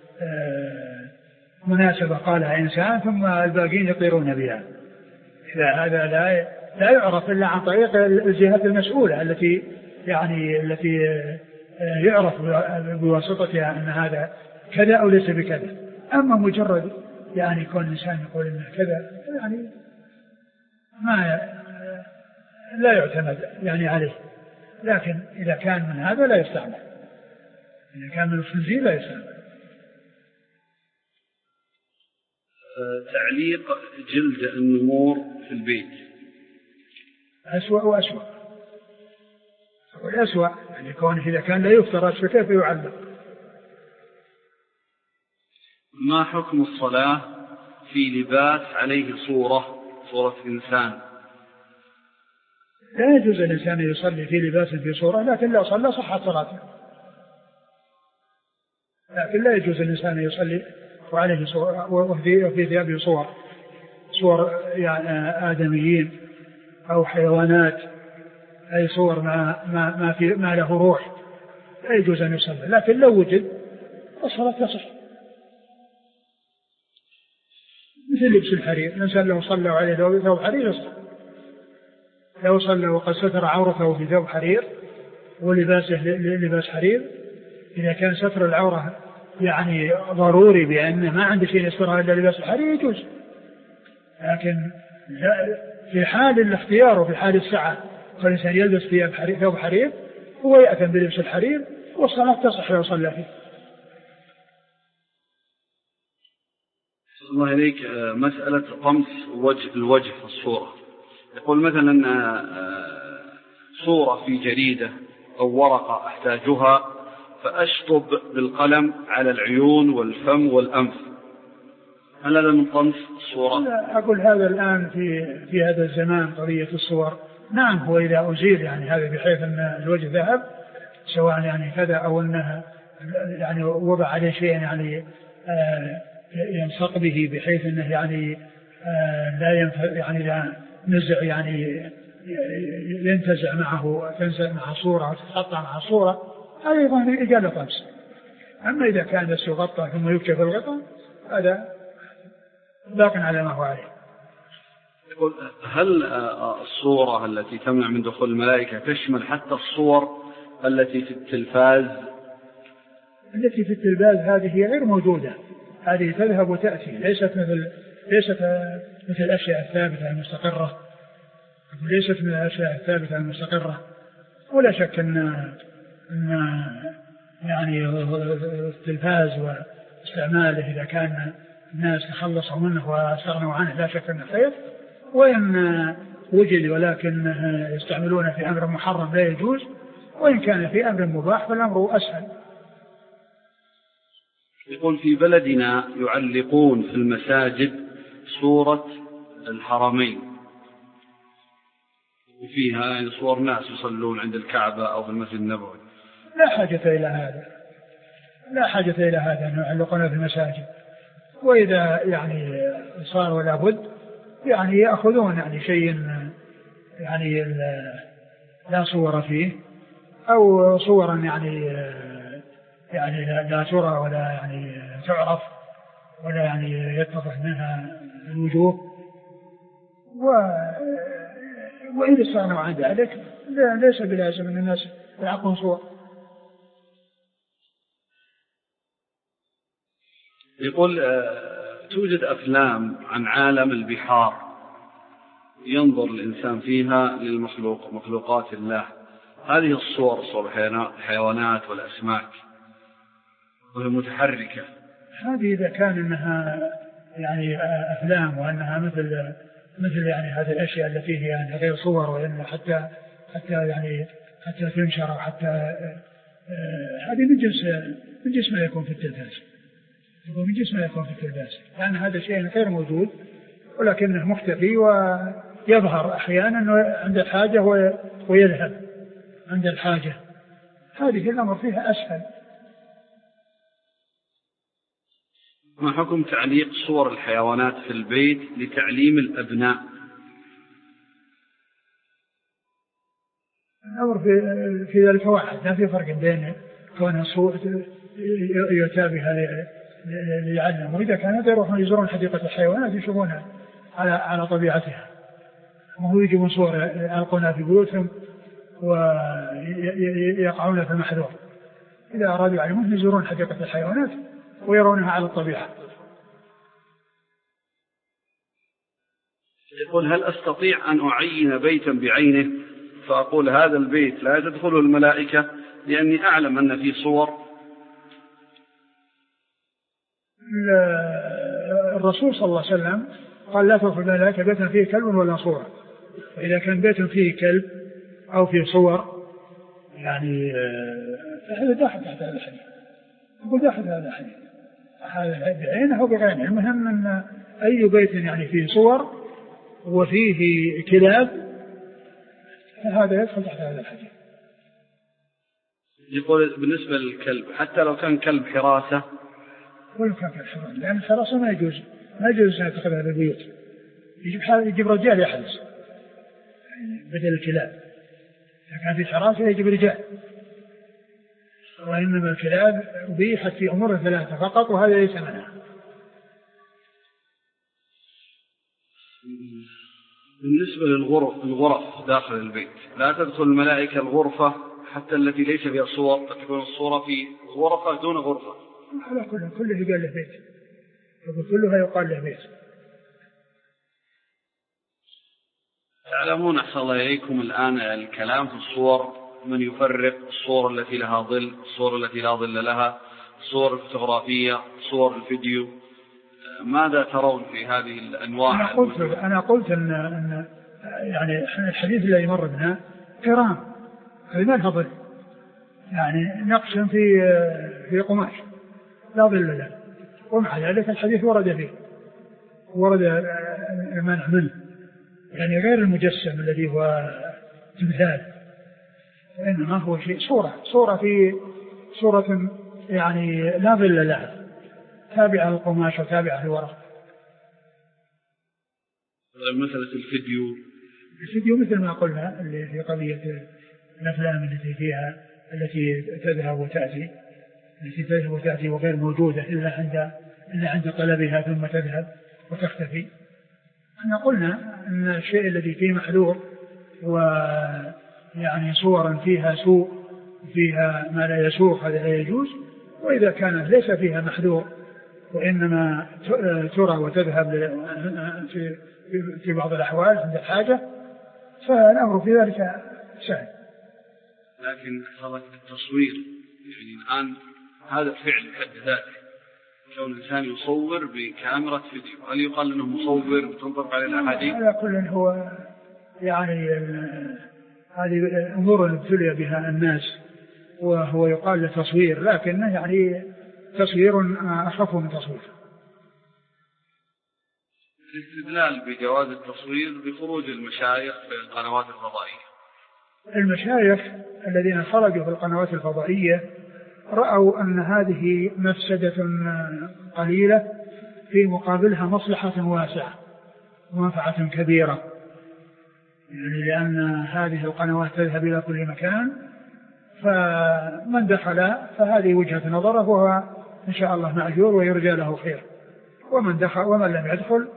مناسبة قالها إنسان ثم الباقين يطيرون بها. هذا لا يعرف إلا عن طريق الجهات المسؤولة التي يعرف بواسطتها أن هذا كذا أو ليس بكذا. أما مجرد يعني يكون الإنسان يقول إنه كذا يعني ما لا يعتمد يعني عليه، لكن إذا كان من هذا لا يستعمل، إذا كان من الخنزير لا يسامح.
تعليق جلد النمور في البيت
أسوأ وأسوأ، والأسوأ يعني كونه إذا كان لا يفترض فكيف يعلق؟
ما حكم الصلاة في لباس عليه صورة إنسان؟
لا يجوز الإنسان يصلي في لباس في صورة، لكن لو صلى صحت صلاته، لكن لا يجوز الإنسان يصلي وعليه صور وفي ثيابه صور يعني آدميين أو حيوانات، أي صور ما له روح، لا يجوز أن يصلي. لكن لو وجد الصلاة تصح، مثل لبس الحرير، الإنسان لو صلى عليه ثوب حرير يصح، لو صلى وقد ستر عورته في ثوب حرير ولباسه لباس حرير، إذا كان ستر العورة يعني ضروري بأنه ما عنده شيء يسترها إلا لباس الحرير يجوز. لكن في حال الاختيار وفي حال السعة فالإنسان يلبس ثوب حرير هو يأتم بلبس الحرير والصلاة تصح لو صلى فيه.
الله إليك، مسألة طمس الوجه في الصورة. يقول مثلا صورة في جريدة أو ورقة أحتاجها فأشطب بالقلم على العيون والفم والأنف، هل هذا من طمس الصورة؟
لا أقول هذا الآن في هذا الزمان قضية الصور، نعم هو إذا أزيل يعني هذا بحيث أن الوجه ذهب سواء يعني كذا أو أنها يعني وضع عليه شيء يعني ينسق به بحيث أنه يعني لا نزع يعني ينتزع معه تنزع مع صورة وتتقطع مع صورة، هذا أيضا إجالة طمس. أما إذا كان بس يغطى ثم يكشف الغطاء هذا باق على ما هو عليه.
يقول هل الصورة التي تمنع من دخول الملائكة تشمل حتى الصور التي في التلفاز؟
التي في التلفاز هذه غير موجودة، هذه تذهب وتأتي، ليست مثل الأشياء الثابتة المستقرة، ليست من الأشياء الثابتة المستقرة. ولا شك أن يعني التلفاز واستعماله إذا كان الناس تخلصوا منه واستغنوا عنه لا شك أنه خير، وإن وجد ولكن يستعملونه في أمر محرم لا يجوز، وإن كان في أمر مباح فالأمر أسهل.
يقول في بلدنا يعلقون في المساجد صورة الحرمين وفيها يعني صور ناس يصلون عند الكعبة أو في المسجد النبوي.
لا حاجة إلى هذا أن يعلقون في المساجد، وإذا يعني صار ولا بد يعني يأخذون يعني شيء يعني لا صور فيه أو صورا يعني لا ترى ولا يعني تعرف ولا يعني يتضح منها الوجوه، وإذا استغنوا عن ذلك ليس بلازم أن الناس يعقون صور.
يقول توجد أفلام عن عالم البحار ينظر الإنسان فيها مخلوقات الله، هذه الصور الحيوانات والأسماك وهي متحركة،
هذه إذا كان أنها يعني أفلام وأنها مثل يعني هذه الأشياء التي هي يعني غير صور، وإن حتى تنشر وحتى هذه من جنس ما يكون في التلفاز، من جنس ما يكون في التلفاز، لأن هذا شيء غير موجود ولكنه مختفي ويظهر أحيانا عند الحاجة ويذهب عند الحاجة، هذه الأمر فيها أسهل.
ما حكم تعليق صور الحيوانات في البيت لتعليم الأبناء؟
الأمر في ذلك واحد، لا في فرق بين كون الصور يتابعها ليعلم، وإذا كانوا يروحون يزورون حديقة الحيوانات يشوفونها على طبيعتها، وهو يجيبون صور يلقونها في بيوتهم ويقعون في المحذور. إذا أرادوا يعلمون يزورون حديقة الحيوانات ويرونها على الطبيعة.
يقول هل أستطيع أن أعين بيتا بعينه فأقول هذا البيت لا تدخله الملائكة لأني أعلم أن فيه صور؟
الرسول صلى الله عليه وسلم قال لا تدخل الملائكة بيتا فيه كلب ولا صورة. فإذا كان بيت فيه كلب أو فيه صور يعني فهذا داخل تحت هذا الحديث. يقول داخل هذا الحديث هذا بعينه أو بغيره. المهم أن أي بيت يعني فيه صور وفيه كلاب فهذا يدخل تحت هذا الحديث.
يقول بالنسبة للكلب حتى لو كان كلب حراسة،
ولو كان كلب حراسة، لأن الحراسة ما يجوز أن يتخذها بالبيوت، يجيب رجال يحرس بدل الكلاب. إذا كان في حراسة يجب رجال، وإنما الكلاب أبيحت في أمور ثلاثة فقط وهذا ليس منها.
بالنسبة للغرف داخل البيت لا تدخل الملائكة الغرفة حتى التي ليس فيها صور، قد تكون الصورة في غرفة دون غرفة.
على كله يقال له بيت، كلها يقال له بيت.
تعلمون أحسن الله إليكم الآن الكلام في الصور، من يفرق الصور التي لها ظل، الصور التي لا ظل لها، الصور الفوتوغرافية، صور الفيديو، ماذا ترون في هذه الأنواع؟
أنا قلت أن يعني الحديث الذي مر بنا كرام، هذه ما لها ظل، يعني نقش في قماش لا ظل له، ومع ذلك الحديث ورد المنع منه، يعني غير المجسم الذي هو تمثال، وإنما هو شيء صورة يعني لا ظل لها، تابعة للقماش وتابعة للورق.
مثل
الفيديو مثل ما قلنا اللي في قضية الأفلام التي تذهب وتأتي وغير موجودة إلا عند طلبها ثم تذهب وتختفي. احنا قلنا أن الشيء الذي فيه محذور ويعني صورا فيها سوء فيها ما لا يسوق هذا لا يجوز، وإذا كانت ليس فيها محذور وإنما ترى وتذهب في بعض الأحوال عند الحاجة فالأمر في ذلك سهل.
لكن صارت التصوير يعني الآن هذا فعل بحد ذاته، كون الإنسان يصور بكاميرا فيديو، هل يقال أنه مصور وتنطبق عليه الأحاديث؟
على كل هو يعني هذه أمور ابتلي بها الناس وهو يقال له تصوير، لكنه يعني تصوير أخف من تصوير.
الاستدلال بجواز التصوير بخروج المشايخ في القنوات الفضائية.
المشايخ الذين خرجوا في القنوات الفضائية رأوا أن هذه مفسدة قليلة في مقابلها مصلحة واسعة ومنفعة كبيرة، يعني لأن هذه القنوات تذهب إلى كل مكان، فمن دخل فهذه وجهة نظره وهو إن شاء الله مأجور ويرجى له خير، ومن دخل ومن لم يدخل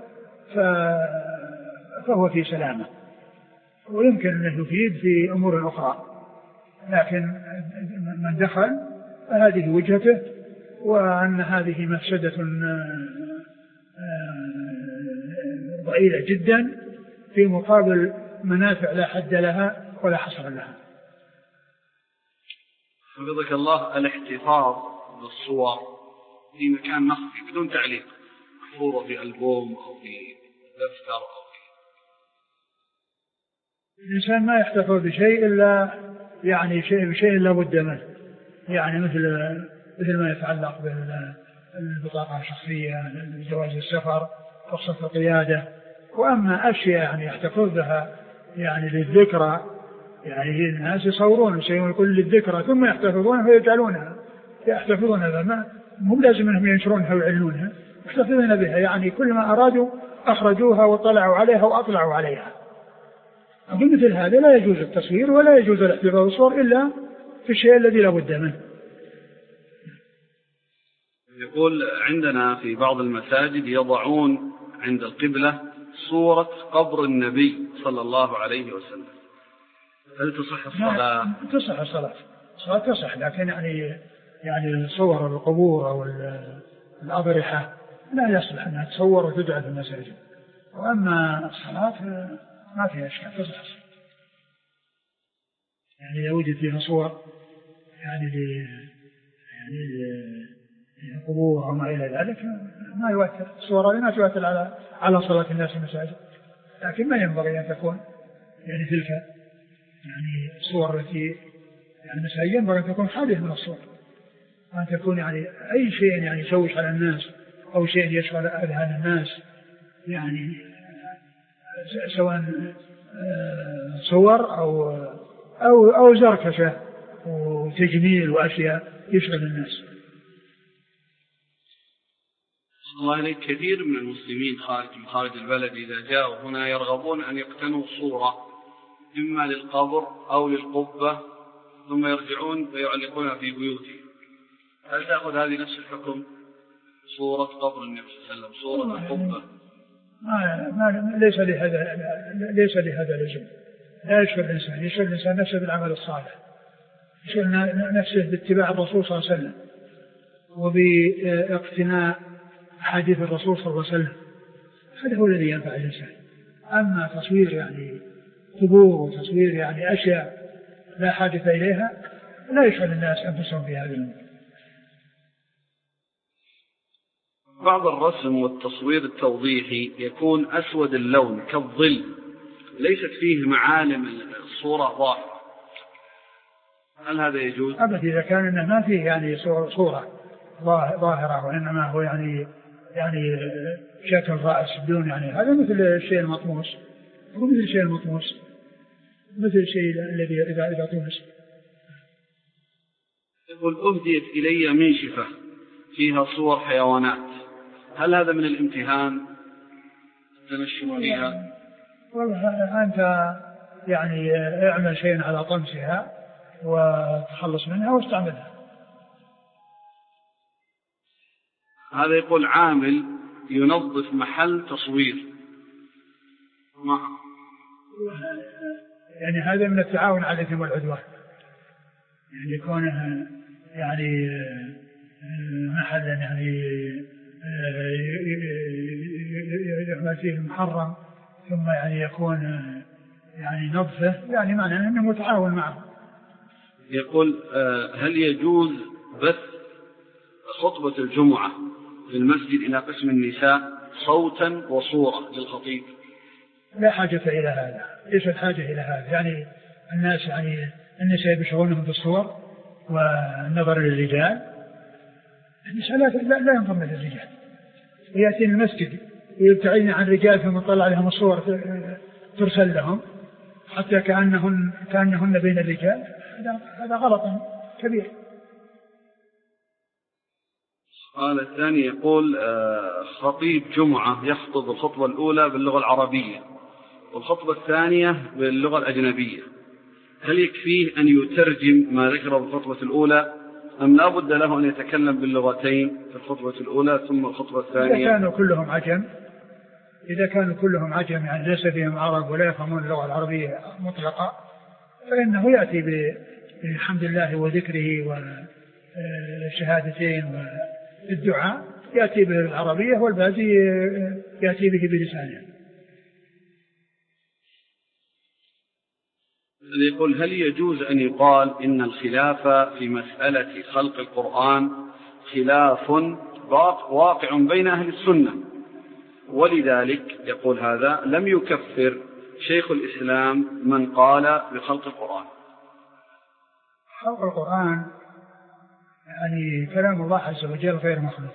فهو في سلامة، ويمكن أن يفيد في أمور أخرى، لكن من دخل فهذه وجهته، وأن هذه مفسدة ضئيلة جدا في مقابل منافع لا حد لها ولا حصر لها.
حفظك الله، الاحتفاظ بالصور في مكان مخفي بدون تعليق، محفوظة في ألبوم أو في دفتر أو في
الإنسان ما يحتفظ بشيء إلا يعني بشيء لا بد منه، يعني مثل ما يتعلق بالبطاقة الشخصية، جواز السفر، رخصة القيادة. وأما أشياء يعني يحتفظ بها يعني للذكرى، يعني الناس يصورون شيء يقول للذكرى ثم يحتفظونها فيجعلونها يحتفظونها، مو لازم أنهم ينشرونها ويعلنونها، يحتفظون بها، يعني كل ما أرادوا أخرجوها وطلعوا عليها وأطلعوا عليها. بمثل هذا لا يجوز التصوير ولا يجوز الاحتفاظ بالصور إلا في الشيء الذي لا بد منه.
يقول عندنا في بعض المساجد يضعون عند القبلة صورة قبر النبي صلى الله عليه وسلم، هل تصح الصلاة؟
تصح الصلاة تصح، لكن يعني صور القبور أو الأضرحة لا يصلح أنها تصور وتجعل في المساجد، وأما الصلاة ما فيها إشكال تصح. يعني إذا وجد فيها صور يعني قبور أو ما إلى ذلك ما يؤثر. الصور هذه ما تؤثر على صلاة الناس في المساجد، لكن ما ينبغي أن تكون يعني تلك يعني الصور التي يعني المساجد ينبغي أن تكون خالية من الصور، وأن تكون يعني أي شيء يعني يشوش على الناس أو شيء يشغل أذهان الناس، يعني سواء صور أو زركشة وتجميل وأشياء يشغل الناس.
الله إليك، كثير من المسلمين خارج البلد إذا جاءوا هنا يرغبون أن يقتنوا صورة إما للقبر أو للقبة ثم يرجعون ويعلقونها في بيوتهم، هل تأخذ هذه نفس الحكم؟ صورة قبر النبي صلى الله عليه وسلم، صورة القبة؟
ليس لهذا لزوم. لا يشغل الإنسان نفسه بالعمل الصالح، يشغل نفسه باتباع الرسول صلى الله عليه وسلم وباقتناء حديث الرسول صلى الله عليه وسلم، هذا هو الذي ينفع الإنسان. أما تصوير يعني قبور وتصوير يعني أشياء لا حاجة إليها لا يشغل الناس أنفسهم في هذا الأمر.
بعض الرسم والتصوير التوضيحي يكون أسود اللون كالظل، ليست فيه معالم الصورة ظاهرة، هل هذا يجوز؟
أبدا، إذا كان إنه ما فيه يعني صورة ظاهرة وإنما هو يعني شكل رأس بدون يعني، هذا مثل الشيء المطموس، هو مثل الشيء المطموس، مثل الشيء الذي إذا طمس.
يقول أهديت إلي منشفة فيها صور حيوانات، هل هذا من الامتهان التنشن فيها؟
والله أنت يعني اعمل شيء على طمسها وتخلص منها واستعملها.
هذا يقول عامل ينظف محل تصوير،
يعني هذا من التعاون على الإثم والعدوان، يعني يكون يعني محلا يعني يعمل فيه المحرم ثم يعني يكون يعني نظفه، يعني معناه أنه متعاون معه.
يقول هل يجوز بث خطبة الجمعة في المسجد إلى قسم النساء صوتا وصورة للخطيب؟
لا حاجة إلى هذا، ليس الحاجة إلى هذا، يعني الناس يعني النساء يشغلونهم بالصور والنظر للرجال، النساء لا ينظرن للرجال، ويأتين المسجد ويبتعدن عن الرجال ثم يطلع عليهم الصور ترسل لهم حتى كأنهن بين الرجال، هذا غلط كبير.
قال الثاني يقول خطيب جمعة يخطب الخطبة الأولى باللغة العربية والخطبة الثانية باللغة الأجنبية، هل يكفيه أن يترجم ما ذكره بالخطبة الأولى أم لا بد له أن يتكلم باللغتين في الخطبة الأولى ثم الخطبة الثانية؟
إذا كانوا كلهم عجم يعني ليس فيهم عرب ولا يفهمون اللغة العربية مطلقة، فإنه يأتي بالحمد لله وذكره والشهادتين والدعاء، يأتي به بالعربية والباقي يأتي به بلسانه.
يقول هل يجوز أن يقال إن الخلاف في مسألة خلق القرآن خلاف واقع بين أهل السنة، ولذلك يقول هذا لم يكفر شيخ الإسلام من قال بخلق القرآن؟
خلق القرآن يعني كلام الله عز وجل غير مخلوق،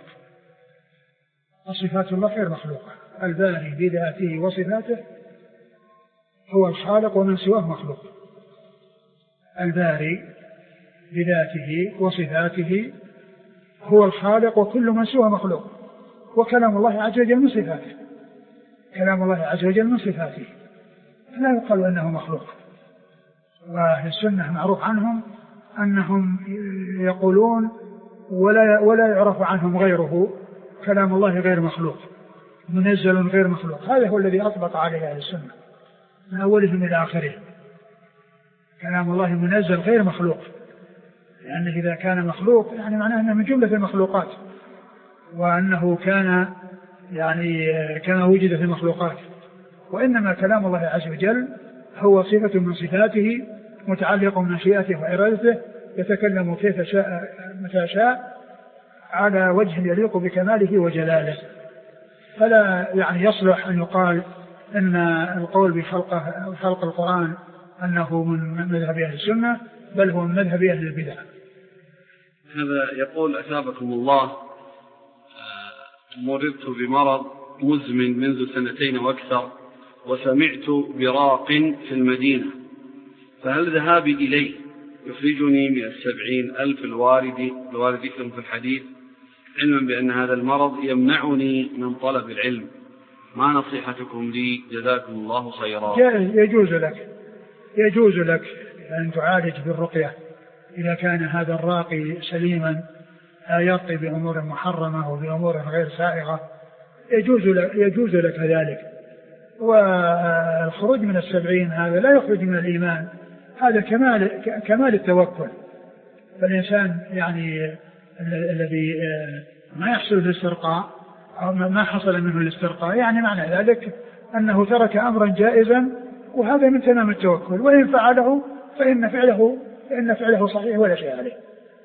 وصفات الله غير مخلوقة، الباري بذاته وصفاته هو الخالق ومن سواه مخلوق، الباري بذاته وصفاته هو الخالق وكل من سواه مخلوق، وكلام الله عز وجل من صفاته، كلام الله عز وجل من صفاته لا يقال أنه مخلوق. وأهل السنة معروف عنهم أنهم يقولون ولا يعرف عنهم غيره كلام الله غير مخلوق منزل غير مخلوق، هذا هو الذي أطبق عليه أهل السنة من أولهم إلى آخرهم، كلام الله منزل غير مخلوق، لأنه إذا كان مخلوق يعني معناه أنه من جملة المخلوقات، وأنه كان وجد في المخلوقات، وإنما كلام الله عز وجل هو صفة من صفاته متعلق بمشيئته وإرادته، يتكلم كيف شاء متى شاء على وجه يليق بكماله وجلاله، فلا يعني يصلح أن يقال أن القول بخلق القرآن أنه من مذهب أهل السنة، بل هو من مذهب أهل البدع.
هذا يقول أثابكم الله، مررت بمرض مزمن منذ 2 وأكثر، وسمعت براق في المدينة، فهل ذهابي إليه يخرجني من 70,000 الواردكم في الحديث، علما بأن هذا المرض يمنعني من طلب العلم؟ ما نصيحتكم لي جزاكم الله خيرا؟
يجوز لك أن تعالج بالرقية إذا كان هذا الراقي سليما لا يرقي بأمور محرمة وبأمور غير سائغة، يجوز لك ذلك. والخروج من 70 هذا لا يخرج من الإيمان، هذا كمال التوكل. فالإنسان يعني الذي ما يحصل الاسترقاء أو ما حصل منه الاسترقاء، يعني معنى ذلك أنه ترك أمرا جائزا، وهذا من تمام التوكل، وإن فعله فإن فعله صحيح ولا شيء عليه.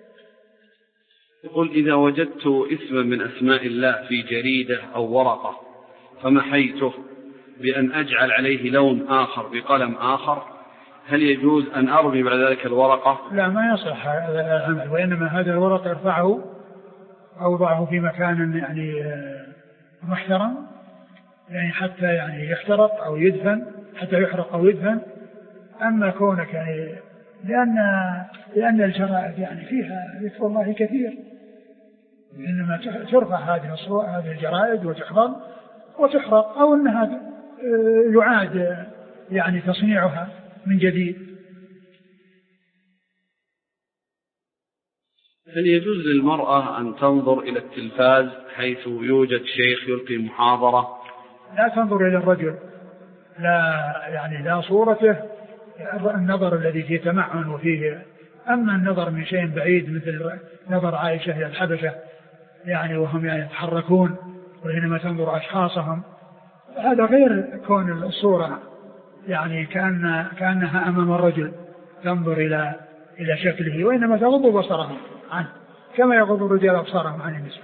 يقول إذا وجدت اسما من أسماء الله في جريدة أو ورقة فمحيته بأن أجعل عليه لون آخر بقلم آخر، هل يجوز أن أرمي بعد ذلك الورقة؟
لا، ما يصح هذا العمل، وإنما هذا الورقة ارفعه أو ضعه في مكان يعني محترم، يعني حتى يعني يحترق أو يدفن، حتى يحرق أو يدفن. أما كونك يعني لأن الجرائد يعني فيها ذكر الله كثير، إنما ترفع هذه الجرائد وتحفظ وتحرق، أو أنها يعاد يعني تصنيعها من جديد.
هل يجوز للمرأة أن تنظر إلى التلفاز حيث يوجد شيخ يلقي محاضرة؟
لا تنظر إلى الرجل، لا صورته، النظر الذي فيه تمعن وفيه. أما النظر من شيء بعيد مثل نظر عائشة إلى الحبشة يعني وهم يعني يتحركون، وحينما تنظر أشخاصهم، هذا غير كون الصورة يعني كأنها أمام الرجل تنظر إلى شكله، وإنما تغض بصرهم عنه كما يغض الرجال أبصارهم عن النساء.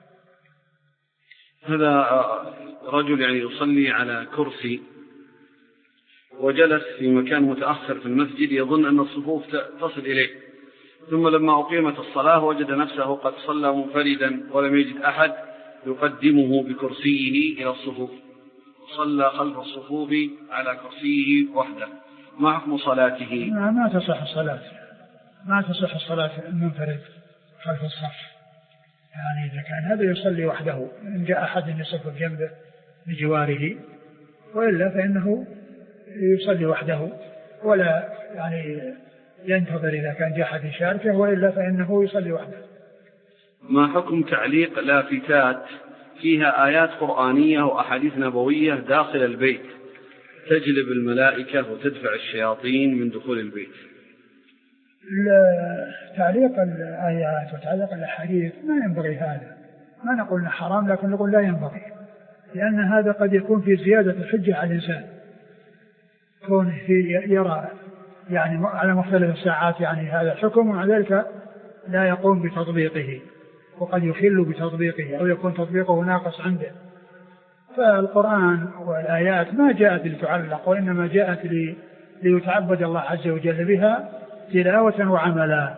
هذا رجل يعني يصلي على كرسي وجلس في مكان متأخر في المسجد يظن أن الصفوف تصل إليه، ثم لما أقيمت الصلاة وجد نفسه قد صلى منفردا ولم يجد أحد يقدمه بكرسيه إلى الصفوف، صلى خلف الصفوف على كرسيه وحده، ما حكم صلاته؟
ما تصح الصلاة المنفرد خلف الصف. يعني إذا كان هذا يصلي وحده، إن جاء أحد يصف بجنبه بجواره، وإلا فإنه يصلي وحده ولا يعني ينتظر إذا كان جاء أحد يشاركه، وإلا فإنه يصلي وحده.
ما حكم تعليق لافتات فيها آيات قرآنية وأحاديث نبوية داخل البيت تجلب الملائكة وتدفع الشياطين من دخول البيت؟
تعليق الآيات وتعليق الأحاديث ما ينبغي هذا، ما نقول إنه حرام، لكن نقول لا ينبغي، لأن هذا قد يكون في زيادة الحجة على الإنسان، كونه يرى يعني على مختلف الساعات يعني هذا الحكم، ومع ذلك لا يقوم بتطبيقه، وقد يخل بتطبيقه أو يكون تطبيقه ناقص عنده. فالقرآن والآيات ما جاءت لتعلق، وإنما جاءت ليتعبد الله عز وجل بها تلاوة وعملا.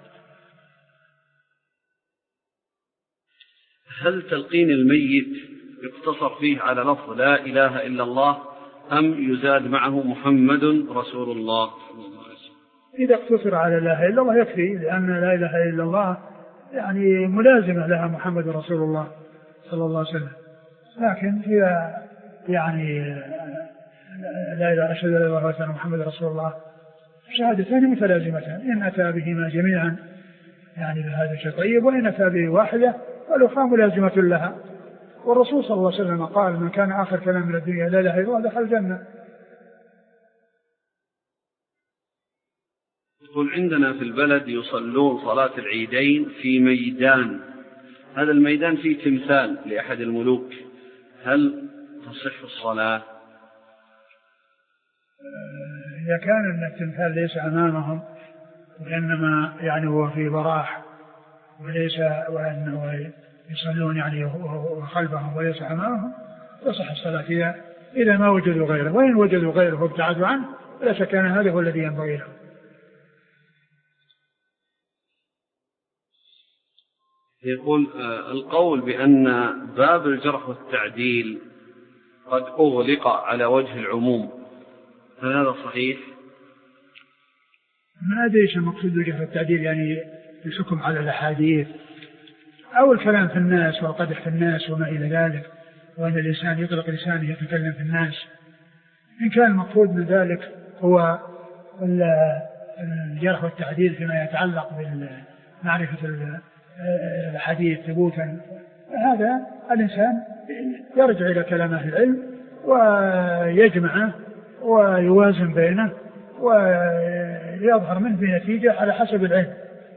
هل تلقين الميت يقتصر فيه على لفظ لا إله إلا الله أم يزاد معه محمد رسول الله؟
إذا اقتصر على لا إله إلا الله يكفي، لأن لا إله إلا الله يعني ملازمة لها محمد رسول الله صلى الله عليه وسلم. لكن إذا يعني لا إله أشهد أن لا إله إلا محمد رسول الله شهادتان متلازمتان، إن أتى بهما جميعا يعني بهذا الشيء طيب، وإن أتى به واحدة والأخرى ملازمة لها. والرسول صلى الله عليه وسلم قال: من كان آخر كلام من الدنيا لا إله إلا الله دخل الجنة.
يقول عندنا في البلد يصلون صلاة العيدين في ميدان، هذا الميدان فيه تمثال لأحد الملوك، هل تصح الصلاة؟
إذا كان التمثال ليس أمامهم وإنما يعني هو في براح وليس وأنه يصلون يعني وخلفهم وليس أمامهم تصح الصلاة فيها إذا ما وجدوا غيره، وإن وجدوا غيره وابتعدوا عنه فلا شك أن هذا هو الذي ينبغي له.
يقول القول بأن باب الجرح والتعديل قد أغلق على وجه العموم، هل هذا صحيح؟
ما أدري ايش المقصود بالجرح والتعديل، يعني الحكم على الأحاديث أو الكلام في الناس والقدح في الناس وما إلى ذلك، وأن الإنسان يطلق لسانه يتكلم في الناس. إن كان المقصود من ذلك هو الجرح والتعديل فيما يتعلق بمعرفة الحديث ثبوتا، هذا الإنسان يرجع إلى كلام أهل العلم ويجمعه ويوازن بينه ويظهر منه بنتيجة على حسب العلم،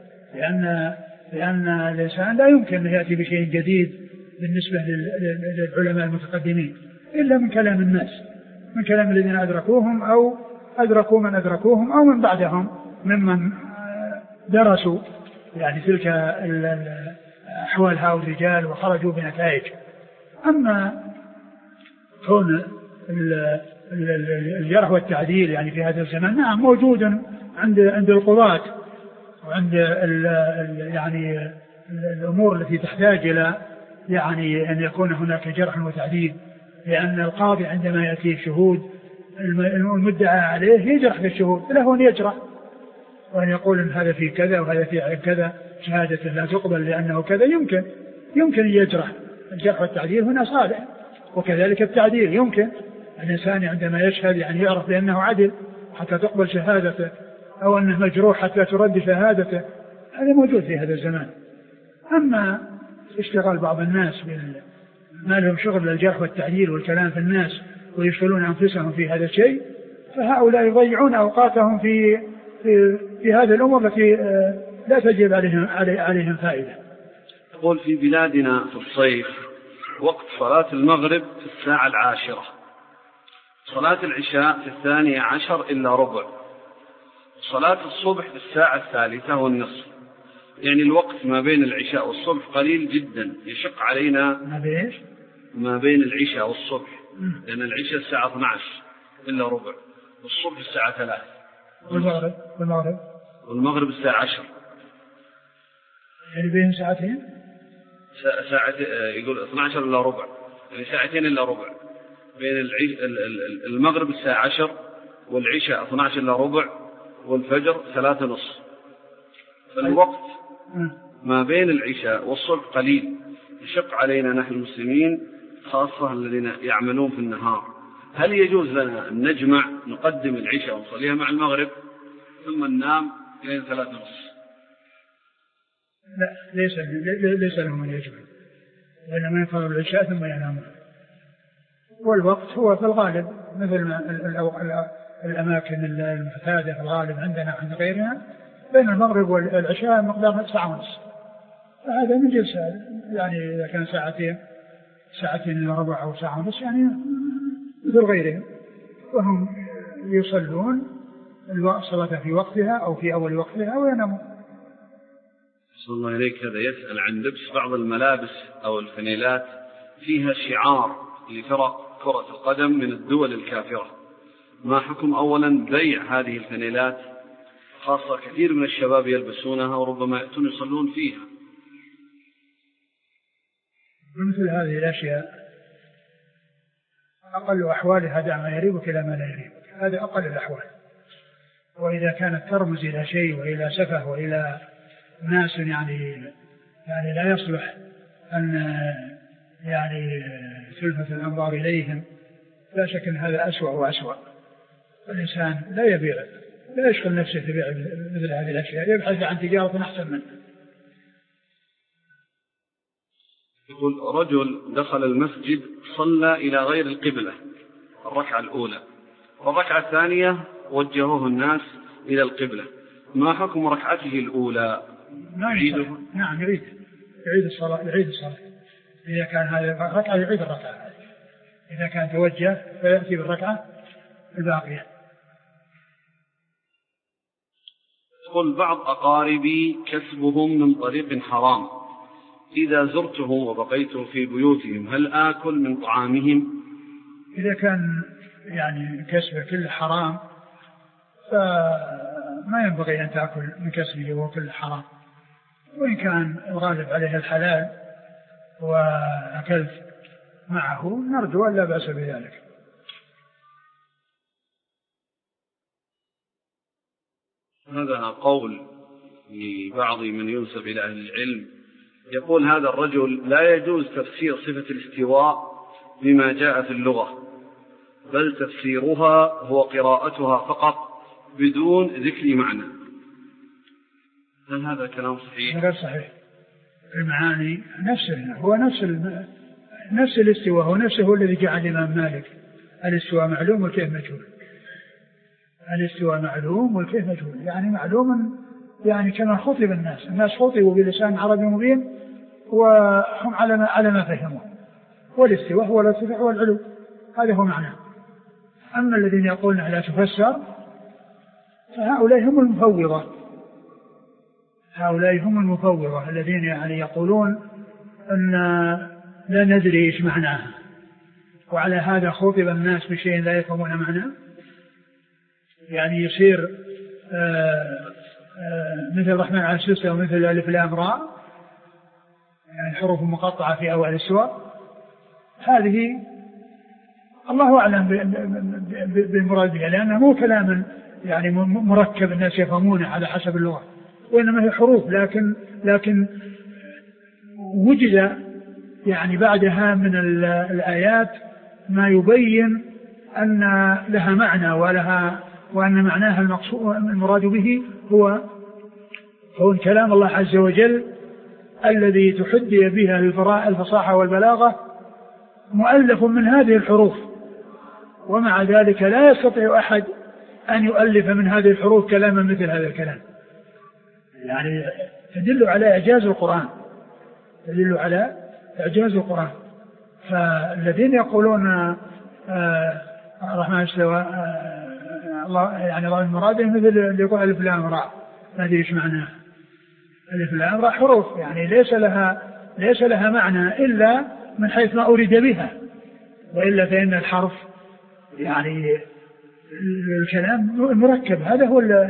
لأن الإنسان لا يمكن أن يأتي بشيء جديد بالنسبة للعلماء المتقدمين إلا من كلام الناس، من كلام الذين أدركوهم أو أدركوا من أدركوهم أو من بعدهم ممن درسوا يعني تلك أحوال هؤلاء الرجال وخرجوا بنتائج. أما كون الجرح والتعديل يعني في هذا الزمان نعم موجود عند القضاة وعند يعني الأمور التي تحتاج إلى يعني أن يكون هناك جرح وتعديل، لأن القاضي عندما يأتي شهود المدعى عليه يجرح في الشهود، له أن يجرح وأن يقول إن هذا في كذا وهذا في كذا شهادة لا تقبل لأنه كذا، يمكن أن يجرح. الجرح والتعديل هنا صالح، وكذلك التعديل يمكن الإنسان عندما يشهد يعني يعرف بأنه عدل حتى تقبل شهادته أو أنه مجروح حتى ترد شهادته، هذا موجود في هذا الزمان. أما اشتغال بعض الناس ما لهم شغل للجرح والتعديل والكلام في الناس ويشغلون أنفسهم في هذا الشيء، فهؤلاء يضيعون أوقاتهم في هذه الأمور التي لا تجب عليهم فائدة.
يقول في بلادنا في الصيف وقت صلاة المغرب في 10:10، صلاة العشاء في 12:10 إلا ربع، صلاة الصبح في 3:30، يعني الوقت ما بين العشاء والصبح قليل جدا، يشق علينا ما بين العشاء والصبح، لأن العشاء الساعة 12 إلا ربع والصبح الساعة 3 والمغرب الساعة 10،
يعني بين ساعتين
يقول 12 إلا ربع، يعني ساعتين إلا ربع بين المغرب الساعة 10 والعشاء 12 إلا ربع والفجر 3:30، فالوقت ما بين العشاء والصبح قليل، يشق علينا نحن المسلمين خاصة الذين يعملون في النهار. هل يجوز لنا أن نجمع نقدم العشاء ونصليها مع المغرب ثم ننام إلى 3:30؟
لا، ليس لهم أن يجمع، وإنما ينتظر العشاء ثم ينامون. والوقت هو في الغالب مثل الأماكن المعتادة في الغالب عندنا عند غيرنا بين المغرب والعشاء مقدار 1.5 ساعة، فهذا من جنس يعني إذا كان ساعتين إلا ربع أو 1.5 ساعة يعني مثل غيرهم، وهم يصلون الصلاة في وقتها أو في أول وقتها وينامون.
صلى الله عليك. هذا يسأل عن لبس بعض الملابس أو الفانيلات فيها شعار لفرق كرة القدم من الدول الكافرة، ما حكم أولا بيع هذه الفانيلات، خاصة كثير من الشباب يلبسونها وربما يأتون يصلون فيها؟
مثل هذه الأشياء أقل أحوالها دع ما يريبك إلى ما لا يريبك، هذا أقل الأحوال. وإذا كانت ترمز إلى شيء وإلى سفه وإلى ناس يعني لا يصلح أن يعني تلفت الأنظار إليهم، لا شك أن هذا أسوأ وأسوأ. الإنسان لا يشغل نفسه ببيع مثل هذه الأشياء، يبحث عن تجارة أحسن منه.
يقول رجل دخل المسجد صلى إلى غير القبلة الركعة الأولى، والركعة الثانية وجهوه الناس إلى القبلة، ما حكم ركعته الأولى؟
نعم يعيد الصلاة. إذا كان هذا ركعة يعيد الركعة، إذا كان توجه فيأتي بالركعة الباقية.
يقول بعض أقاربي كسبهم من طريق حرام، إذا زرتهم وبقيت في بيوتهم هل آكل من طعامهم؟
إذا كان يعني كسبه كل حرام فما ينبغي أن تأكل من كسبه وهو كل حرام، وإن كان الغالب عليه الحلال وأكلت معه نرجو أن لا بأس بذلك.
هذا قول لبعض من ينسب إلى أهل العلم، يقول هذا الرجل لا يجوز تفسير صفة الاستواء بما جاء في اللغة، بل تفسيرها هو قراءتها فقط بدون ذكر معنى. هل هذا كلام صحيح؟
غير صحيح. المعاني نفسه هو نفس الاستواء هو نفسه الذي جاء الإمام مالك، الاستواء معلوم والكيف مجهول. الاستواء معلوم والكيف مجهول، يعني معلوم يعني كما خطب الناس خطبوا بلسان عربي مبين وهم على ما فهموا، والاستواء هو الارتفاع والعلو، هذا هو معناه. أما الذين يقولون لا تفسر فهؤلاء هم المفوضة الذين يعني يقولون أن لا ندري إيش معناها، وعلى هذا خطب الناس بشيء لا يفهمون معناه، يعني يصير مثل الرحمن على السلسلة ومثل الألف لام راء، يعني حروف مقطعة في أول السور. هذه الله أعلم بالمراد بها، لأنه مو كلام يعني مركب الناس يفهمونه على حسب اللغة، وإنما هي حروف لكن وجد يعني بعدها من الآيات ما يبين أن لها معنى وأن معناها المراد به هو كلام الله عز وجل الذي تحدي بها الفصاحة والبلاغة، مؤلف من هذه الحروف، ومع ذلك لا يستطيع أحد أن يؤلف من هذه الحروف كلاما مثل هذا الكلام. يعني تدل على إعجاز القرآن. فالذين يقولون الرحمن استوى الله يعني الله المراد مثل اللي يقول ألف لام راء، ما أدري إيش معناه. ألف لام راء حروف يعني ليس لها معنى إلا من حيث ما أريد بها، وإلا فإن الحرف يعني الكلام المركب هذا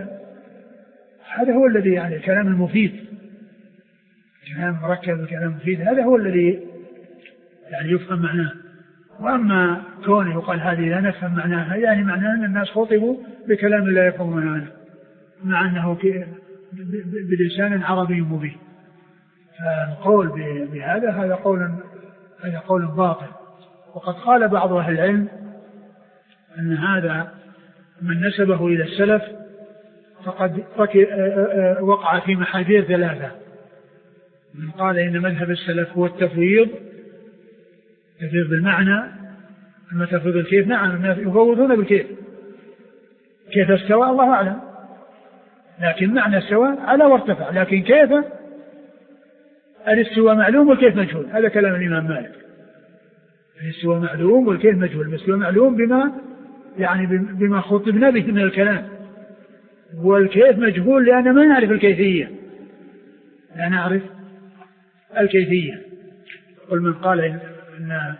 هو الذي يعني الكلام المفيد، الكلام مركب الكلام المفيد هذا هو الذي يعني يفهم معناه. وأما كونه يقال هذه لا نفهم معناها، يعني معناه أن الناس خطبوا بكلام لا يفهمون معناه مع أنه بلسان عربي مبين. فالقول بهذا هذا قول باطل. وقد قال بعض أهل العلم أن هذا من نسبه إلى السلف فقد وقع في محاذير ثلاثة. من قال إن مذهب السلف هو التفويض بالمعنى، أما تفويض الكيف نعم الناس يفوضون بالكيف، كيف استوى الله أعلم، لكن معنى استوى على وارتفع، لكن كيف الاستواء معلوم والكيف مجهول. هذا كلام الإمام مالك، الاستواء معلوم والكيف مجهول. الاستواء معلوم بما خطبنا به من الكلام، والكيف مجهول لأن ما نعرف الكيفية، لا نعرف الكيفية. قل من قال أن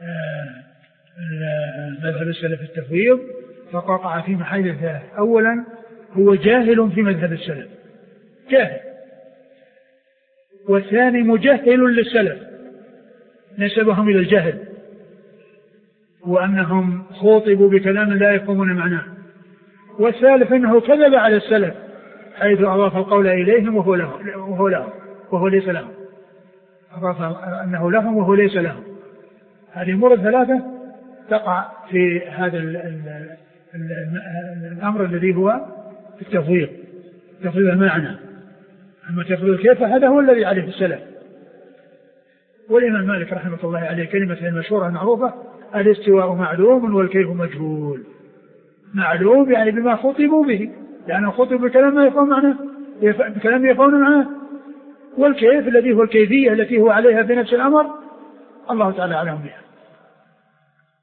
مذهب السلف التفويض فقطع في محاذير ثلاث. أولا هو جاهل في مذهب السلف، جاهل. والثاني مجهل للسلف نسبهم إلى الجهل، وأنهم خوطبوا بكلام لا يفهمون معناه. والثالث أنه كذب على السلف حيث أضاف القول إليهم وهو ليس لهم، أضاف أنه لهم وهو ليس لهم. هذه أمور ثلاثة تقع في هذا الأمر الذي هو التفويض المعنى. أما تفويض الكيف هذا هو الذي عليه السلف. والإمام مالك رحمة الله عليه كلمة المشهورة المعروفة الاستواء معلوم والكيف مجهول. معلوم يعني بما خطبوا به، لأنه خطبوا بكلام ما يفهم معناه، بكلام يفهم معناه. والكيف الذي هو الكيفية التي هو عليها في نفس الأمر الله تعالى أعلم بها.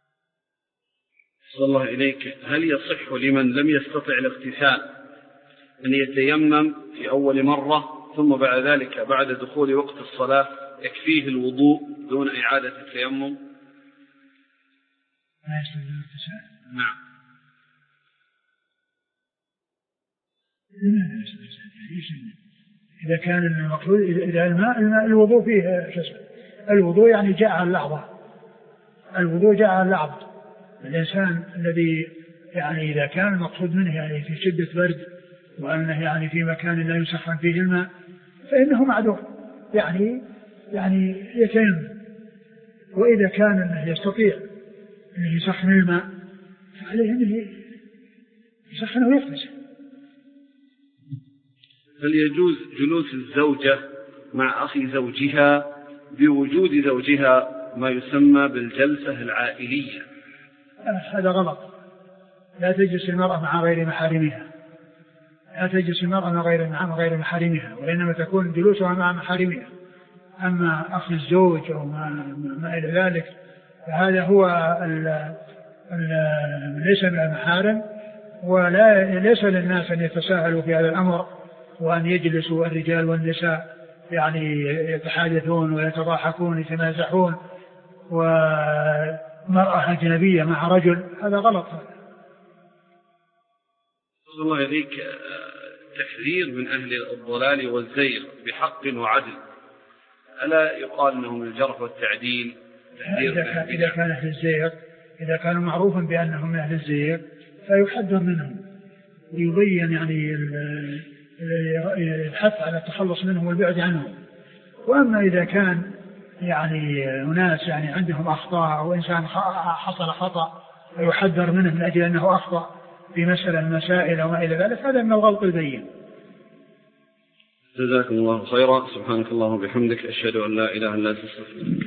صلى الله إليك، هل يصح لمن لم يستطع الاغتسال أن يتيمم في أول مرة ثم بعد ذلك بعد دخول وقت الصلاة يكفيه الوضوء دون إعادة التيمم؟ نعم.
إذا كان المقصود إذا الماء الوضوء فيه الوضوء يعني جاء على اللحظة، الوضوء جاء على اللحظة. الإنسان الذي يعني إذا كان المقصود منه يعني في شدة برد وأنه يعني في مكان لا يسخن فيه الماء فإنه معذور، يعني يتيمم. وإذا كان أنه يستطيع أنه يسخن الماء فعليه أنه يسخنه ويغتسل.
هل يجوز جلوس الزوجة مع أخي زوجها بوجود زوجها ما يسمى بالجلسة العائلية؟
هذا غلط. لا تجلس المرأة مع غير محارمها، لا تجلس المرأة مع غير محارمها، وإنما تكون جلوسها مع محارمها. أما أخي الزوج أو ما إلى ذلك فهذا هو ليس من المحارم، وليس للناس أن يتساهلوا في هذا الأمر وأن يجلسوا الرجال والنساء يعني يتحادثون ويتضاحكون يتمازحون ومرأة أجنبية مع رجل، هذا غلط.
الله يليك تحذير من أهل الضلال والزيغ بحق وعدل، ألا يقال أنهم الجرح والتعديل؟
إذا كان أهل الزيغ، إذا كانوا معروفا بأنهم أهل الزيغ فيحذر منهم ويبين يعني الحث على التخلص منهم والبعد عنهم. وأما إذا كان يعني أناس يعني عندهم أخطاء أو إنسان حصل خطأ ويحذر منه من أجل أنه أخطأ في مسألة المسائل وما إلى ذلك، هذا من الغلط البين.
جزاكم الله خيرا. سبحانك اللهم وبحمدك، أشهد أن لا إله إلا أنت، أستغفرك.